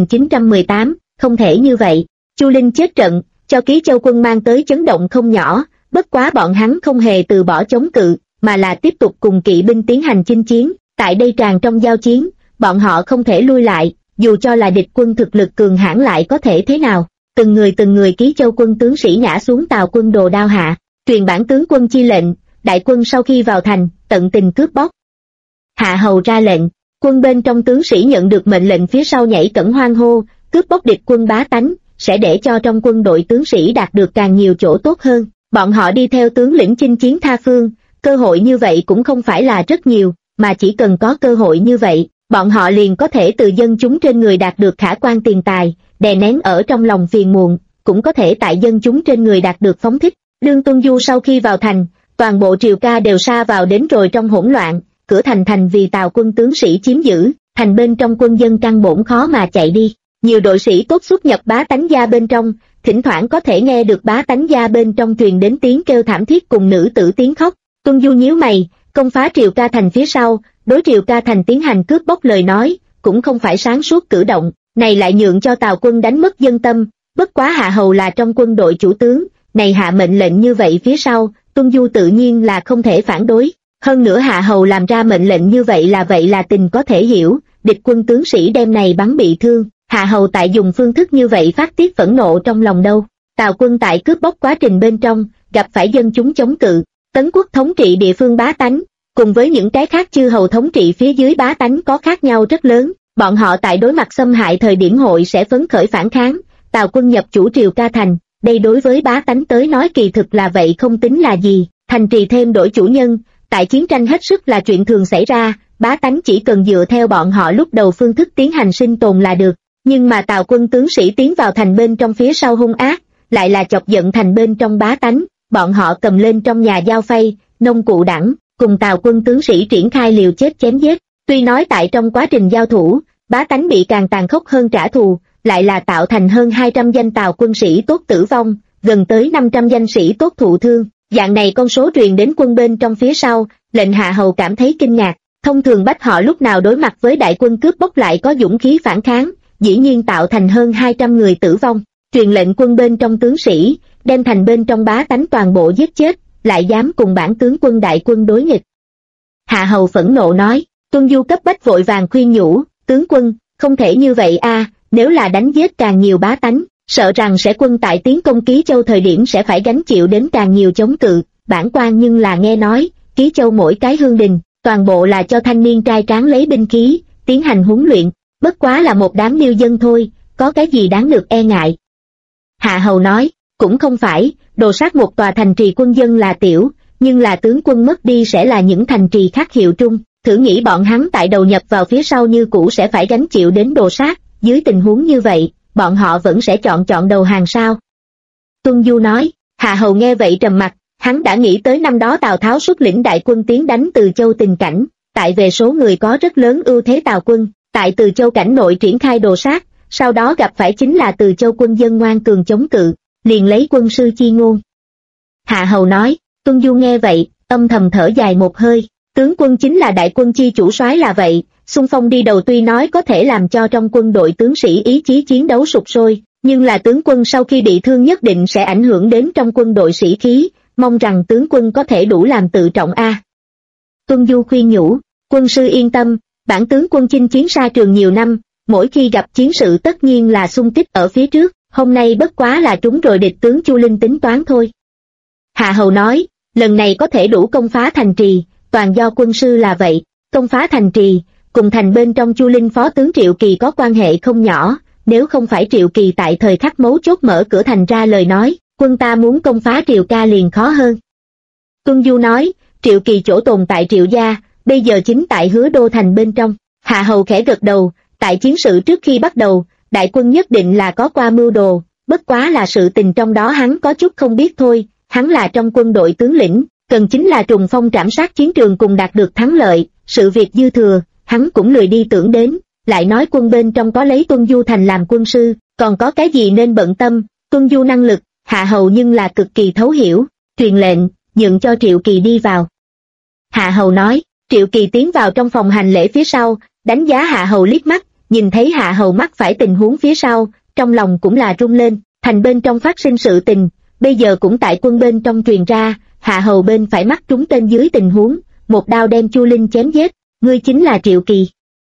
2918, không thể như vậy. Chu Linh chết trận, cho Ký Châu quân mang tới chấn động không nhỏ, bất quá bọn hắn không hề từ bỏ chống cự, mà là tiếp tục cùng kỵ binh tiến hành chinh chiến. Tại đây tràn trong giao chiến, bọn họ không thể lui lại, dù cho là địch quân thực lực cường hãn lại có thể thế nào. Từng người Ký Châu quân tướng sĩ ngã xuống Tào quân đồ đao hạ, truyền bản tướng quân chi lệnh, đại quân sau khi vào thành, tận tình cướp bóc. Hạ Hầu ra lệnh, quân bên trong tướng sĩ nhận được mệnh lệnh phía sau nhảy cẫng hoan hô, cướp bóc địch quân bá tánh, sẽ để cho trong quân đội tướng sĩ đạt được càng nhiều chỗ tốt hơn. Bọn họ đi theo tướng lĩnh chinh chiến tha phương, cơ hội như vậy cũng không phải là rất nhiều, mà chỉ cần có cơ hội như vậy, bọn họ liền có thể từ dân chúng trên người đạt được khả quan tiền tài, đè nén ở trong lòng phiền muộn, cũng có thể tại dân chúng trên người đạt được phóng thích. Lương Tuân Du sau khi vào thành, toàn bộ Triều Ca đều sa vào đến rồi trong hỗn loạn, cửa thành vì Tào quân tướng sĩ chiếm giữ, thành bên trong quân dân căn bổn khó mà chạy đi. Nhiều đội sĩ tốt xuất nhập bá tánh gia bên trong, thỉnh thoảng có thể nghe được bá tánh gia bên trong truyền đến tiếng kêu thảm thiết cùng nữ tử tiếng khóc. Tuân Du nhíu mày, công phá Triều Ca thành phía sau, đối Triều Ca thành tiến hành cướp bóc lời nói, cũng không phải sáng suốt cử động, này lại nhượng cho Tào quân đánh mất dân tâm. Bất quá Hạ Hầu là trong quân đội chủ tướng, này hạ mệnh lệnh như vậy phía sau, Tuân Du tự nhiên là không thể phản đối. Hơn nữa Hạ Hầu làm ra mệnh lệnh như vậy là tình có thể hiểu, địch quân tướng sĩ đem này bắn bị thương, Hạ Hầu tại dùng phương thức như vậy phát tiết phẫn nộ trong lòng đâu. Tào quân tại cướp bóc quá trình bên trong, gặp phải dân chúng chống cự, Tấn Quốc thống trị địa phương bá tánh, cùng với những cái khác chư hầu thống trị phía dưới bá tánh có khác nhau rất lớn, bọn họ tại đối mặt xâm hại thời điểm hội sẽ phấn khởi phản kháng. Tào quân nhập chủ Triều Ca thành, đây đối với bá tánh tới nói kỳ thực là vậy không tính là gì, thành trì thêm đổi chủ nhân, tại chiến tranh hết sức là chuyện thường xảy ra, bá tánh chỉ cần dựa theo bọn họ lúc đầu phương thức tiến hành sinh tồn là được. Nhưng mà Tào quân tướng sĩ tiến vào thành bên trong phía sau hung ác, lại là chọc giận thành bên trong bá tánh, bọn họ cầm lên trong nhà dao phay, nông cụ đẳng, cùng Tào quân tướng sĩ triển khai liều chết chém giết. Tuy nói tại trong quá trình giao thủ, bá tánh bị càng tàn khốc hơn trả thù, lại là tạo thành hơn 200 danh Tào quân sĩ tốt tử vong, gần tới 500 danh sĩ tốt thụ thương. Dạng này con số truyền đến quân bên trong phía sau, lệnh Hạ Hầu cảm thấy kinh ngạc. Thông thường bách họ lúc nào đối mặt với đại quân cướp bóc lại có dũng khí phản kháng, dĩ nhiên tạo thành hơn 200 người tử vong. Truyền lệnh quân bên trong tướng sĩ, đem thành bên trong bá tánh toàn bộ giết chết, lại dám cùng bản tướng quân đại quân đối nghịch. Hạ Hầu phẫn nộ nói, Tuân Du cấp bách vội vàng khuyên nhủ, tướng quân, không thể như vậy a, nếu là đánh giết càng nhiều bá tánh, sợ rằng sẽ quân tại tiến công Ký Châu thời điểm sẽ phải gánh chịu đến càng nhiều chống cự. Bản quan nhưng là nghe nói, Ký Châu mỗi cái hương đình, toàn bộ là cho thanh niên trai tráng lấy binh khí, tiến hành huấn luyện, bất quá là một đám liêu dân thôi, có cái gì đáng được e ngại. Hạ Hầu nói, cũng không phải, đồ sát một tòa thành trì quân dân là tiểu, nhưng là tướng quân mất đi sẽ là những thành trì khác hiệu trung, thử nghĩ bọn hắn tại đầu nhập vào phía sau như cũ sẽ phải gánh chịu đến đồ sát, dưới tình huống như vậy, bọn họ vẫn sẽ chọn đầu hàng sao? Tuân Du nói. Hạ Hầu nghe vậy trầm mặt, hắn đã nghĩ tới năm đó Tào Tháo xuất lĩnh đại quân tiến đánh Từ Châu tình cảnh, tại về số người có rất lớn ưu thế Tào quân, tại Từ Châu cảnh nội triển khai đồ sát, sau đó gặp phải chính là Từ Châu quân dân ngoan cường chống cự, liền lấy quân sư chi ngôn. Hạ Hầu nói. Tuân Du nghe vậy, âm thầm thở dài một hơi, tướng quân chính là đại quân chi chủ soái là vậy, xung phong đi đầu tuy nói có thể làm cho trong quân đội tướng sĩ ý chí chiến đấu sục sôi, nhưng là tướng quân sau khi bị thương nhất định sẽ ảnh hưởng đến trong quân đội sĩ khí, mong rằng tướng quân có thể đủ làm tự trọng a. Tuân Du khuyên nhủ, quân sư yên tâm, bản tướng quân chinh chiến xa trường nhiều năm, mỗi khi gặp chiến sự tất nhiên là xung kích ở phía trước, hôm nay bất quá là trúng rồi địch tướng Chu Linh tính toán thôi. Hạ Hầu nói, lần này có thể đủ công phá thành trì, toàn do quân sư là vậy, công phá thành trì, cùng thành bên trong Chu Linh phó tướng Triệu Kỳ có quan hệ không nhỏ, nếu không phải Triệu Kỳ tại thời khắc mấu chốt mở cửa thành ra lời nói, quân ta muốn công phá Triệu ca liền khó hơn. Tuân Du nói, Triệu Kỳ chỗ tồn tại Triệu gia, bây giờ chính tại Hứa Đô thành bên trong. Hạ Hầu khẽ gật đầu, tại chiến sự trước khi bắt đầu, đại quân nhất định là có qua mưu đồ, bất quá là sự tình trong đó hắn có chút không biết thôi, hắn là trong quân đội tướng lĩnh, cần chính là trùng phong trảm sát chiến trường cùng đạt được thắng lợi, sự việc dư thừa, hắn cũng lười đi tưởng đến, lại nói quân bên trong có lấy Tuân Du thành làm quân sư, còn có cái gì nên bận tâm, Tuân Du năng lực, Hạ Hầu nhưng là cực kỳ thấu hiểu, truyền lệnh, nhượng cho Triệu Kỳ đi vào. Hạ Hầu nói, Triệu Kỳ tiến vào trong phòng hành lễ phía sau, đánh giá Hạ Hầu liếc mắt, nhìn thấy Hạ Hầu mắc phải tình huống phía sau, trong lòng cũng là rung lên, thành bên trong phát sinh sự tình, bây giờ cũng tại quân bên trong truyền ra, Hạ Hầu bên phải mắt trúng tên dưới tình huống, một đao đem Chu Linh chém giết, ngươi chính là Triệu Kỳ.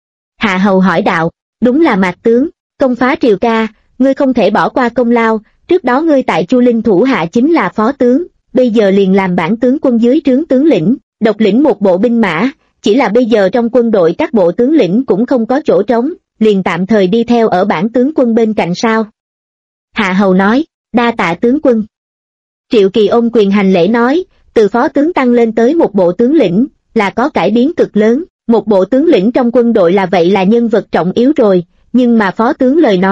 Hạ Hầu hỏi đạo, đúng là Mạc tướng, công phá Triệu ca, ngươi không thể bỏ qua công lao, trước đó ngươi tại Chu Linh thủ hạ chính là phó tướng, bây giờ liền làm bản tướng quân dưới trướng tướng lĩnh, độc lĩnh một bộ binh mã, chỉ là bây giờ trong quân đội các bộ tướng lĩnh cũng không có chỗ trống, liền tạm thời đi theo ở bản tướng quân bên cạnh sao. Hạ Hầu nói, đa tạ tướng quân. Triệu Kỳ ôm quyền hành lễ nói, từ phó tướng tăng lên tới một bộ tướng lĩnh, là có cải biến cực lớn, một bộ tướng lĩnh trong quân đội là vậy là nhân vật trọng yếu rồi, nhưng mà phó tướng lời nói